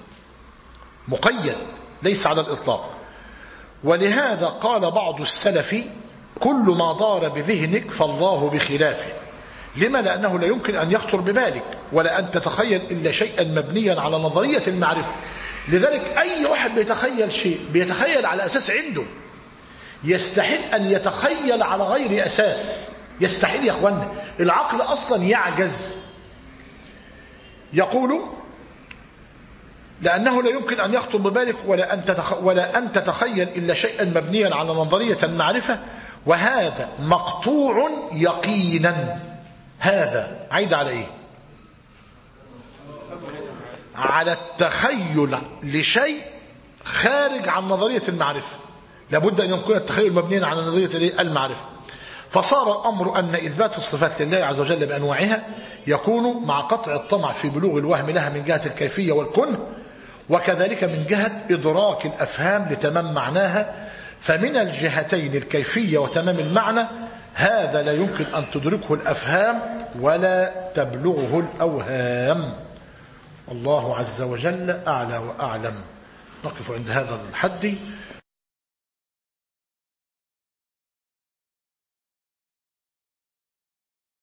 مقيد ليس على الإطلاق. ولهذا قال بعض السلف كل ما دار بذهنك فالله بخلافه. لما؟ لأنه لا يمكن أن يخطر ببالك ولا أن تتخيل إلا شيئا مبنيا على نظرية المعرفة. لذلك أي واحد بيتخيل شيء بيتخيل على أساس عنده، يستحيل أن يتخيل على غير أساس، يستحيل يا أخوانا، العقل أصلا يعجز. يقول لأنه لا يمكن أن يخطر ببالك ولا أن تتخيل إلا شيئا مبنيا على نظرية المعرفة، وهذا مقطوع يقينا. هذا عيد على إيه؟ على التخيل لشيء خارج عن نظرية المعرفة. لابد أن يكون التخيل مبنيا على نظرية المعرفة. فصار الأمر أن إثبات الصفات لله عز وجل بأنواعها يكون مع قطع الطمع في بلوغ الوهم لها من جهة الكيفية والكنه، وكذلك من جهة إدراك الأفهام لتمام معناها. فمن الجهتين الكيفية وتمام المعنى هذا لا يمكن أن تدركه الأفهام ولا تبلغه الأوهام. الله عز وجل أعلى وأعلم. نقف عند هذا الحد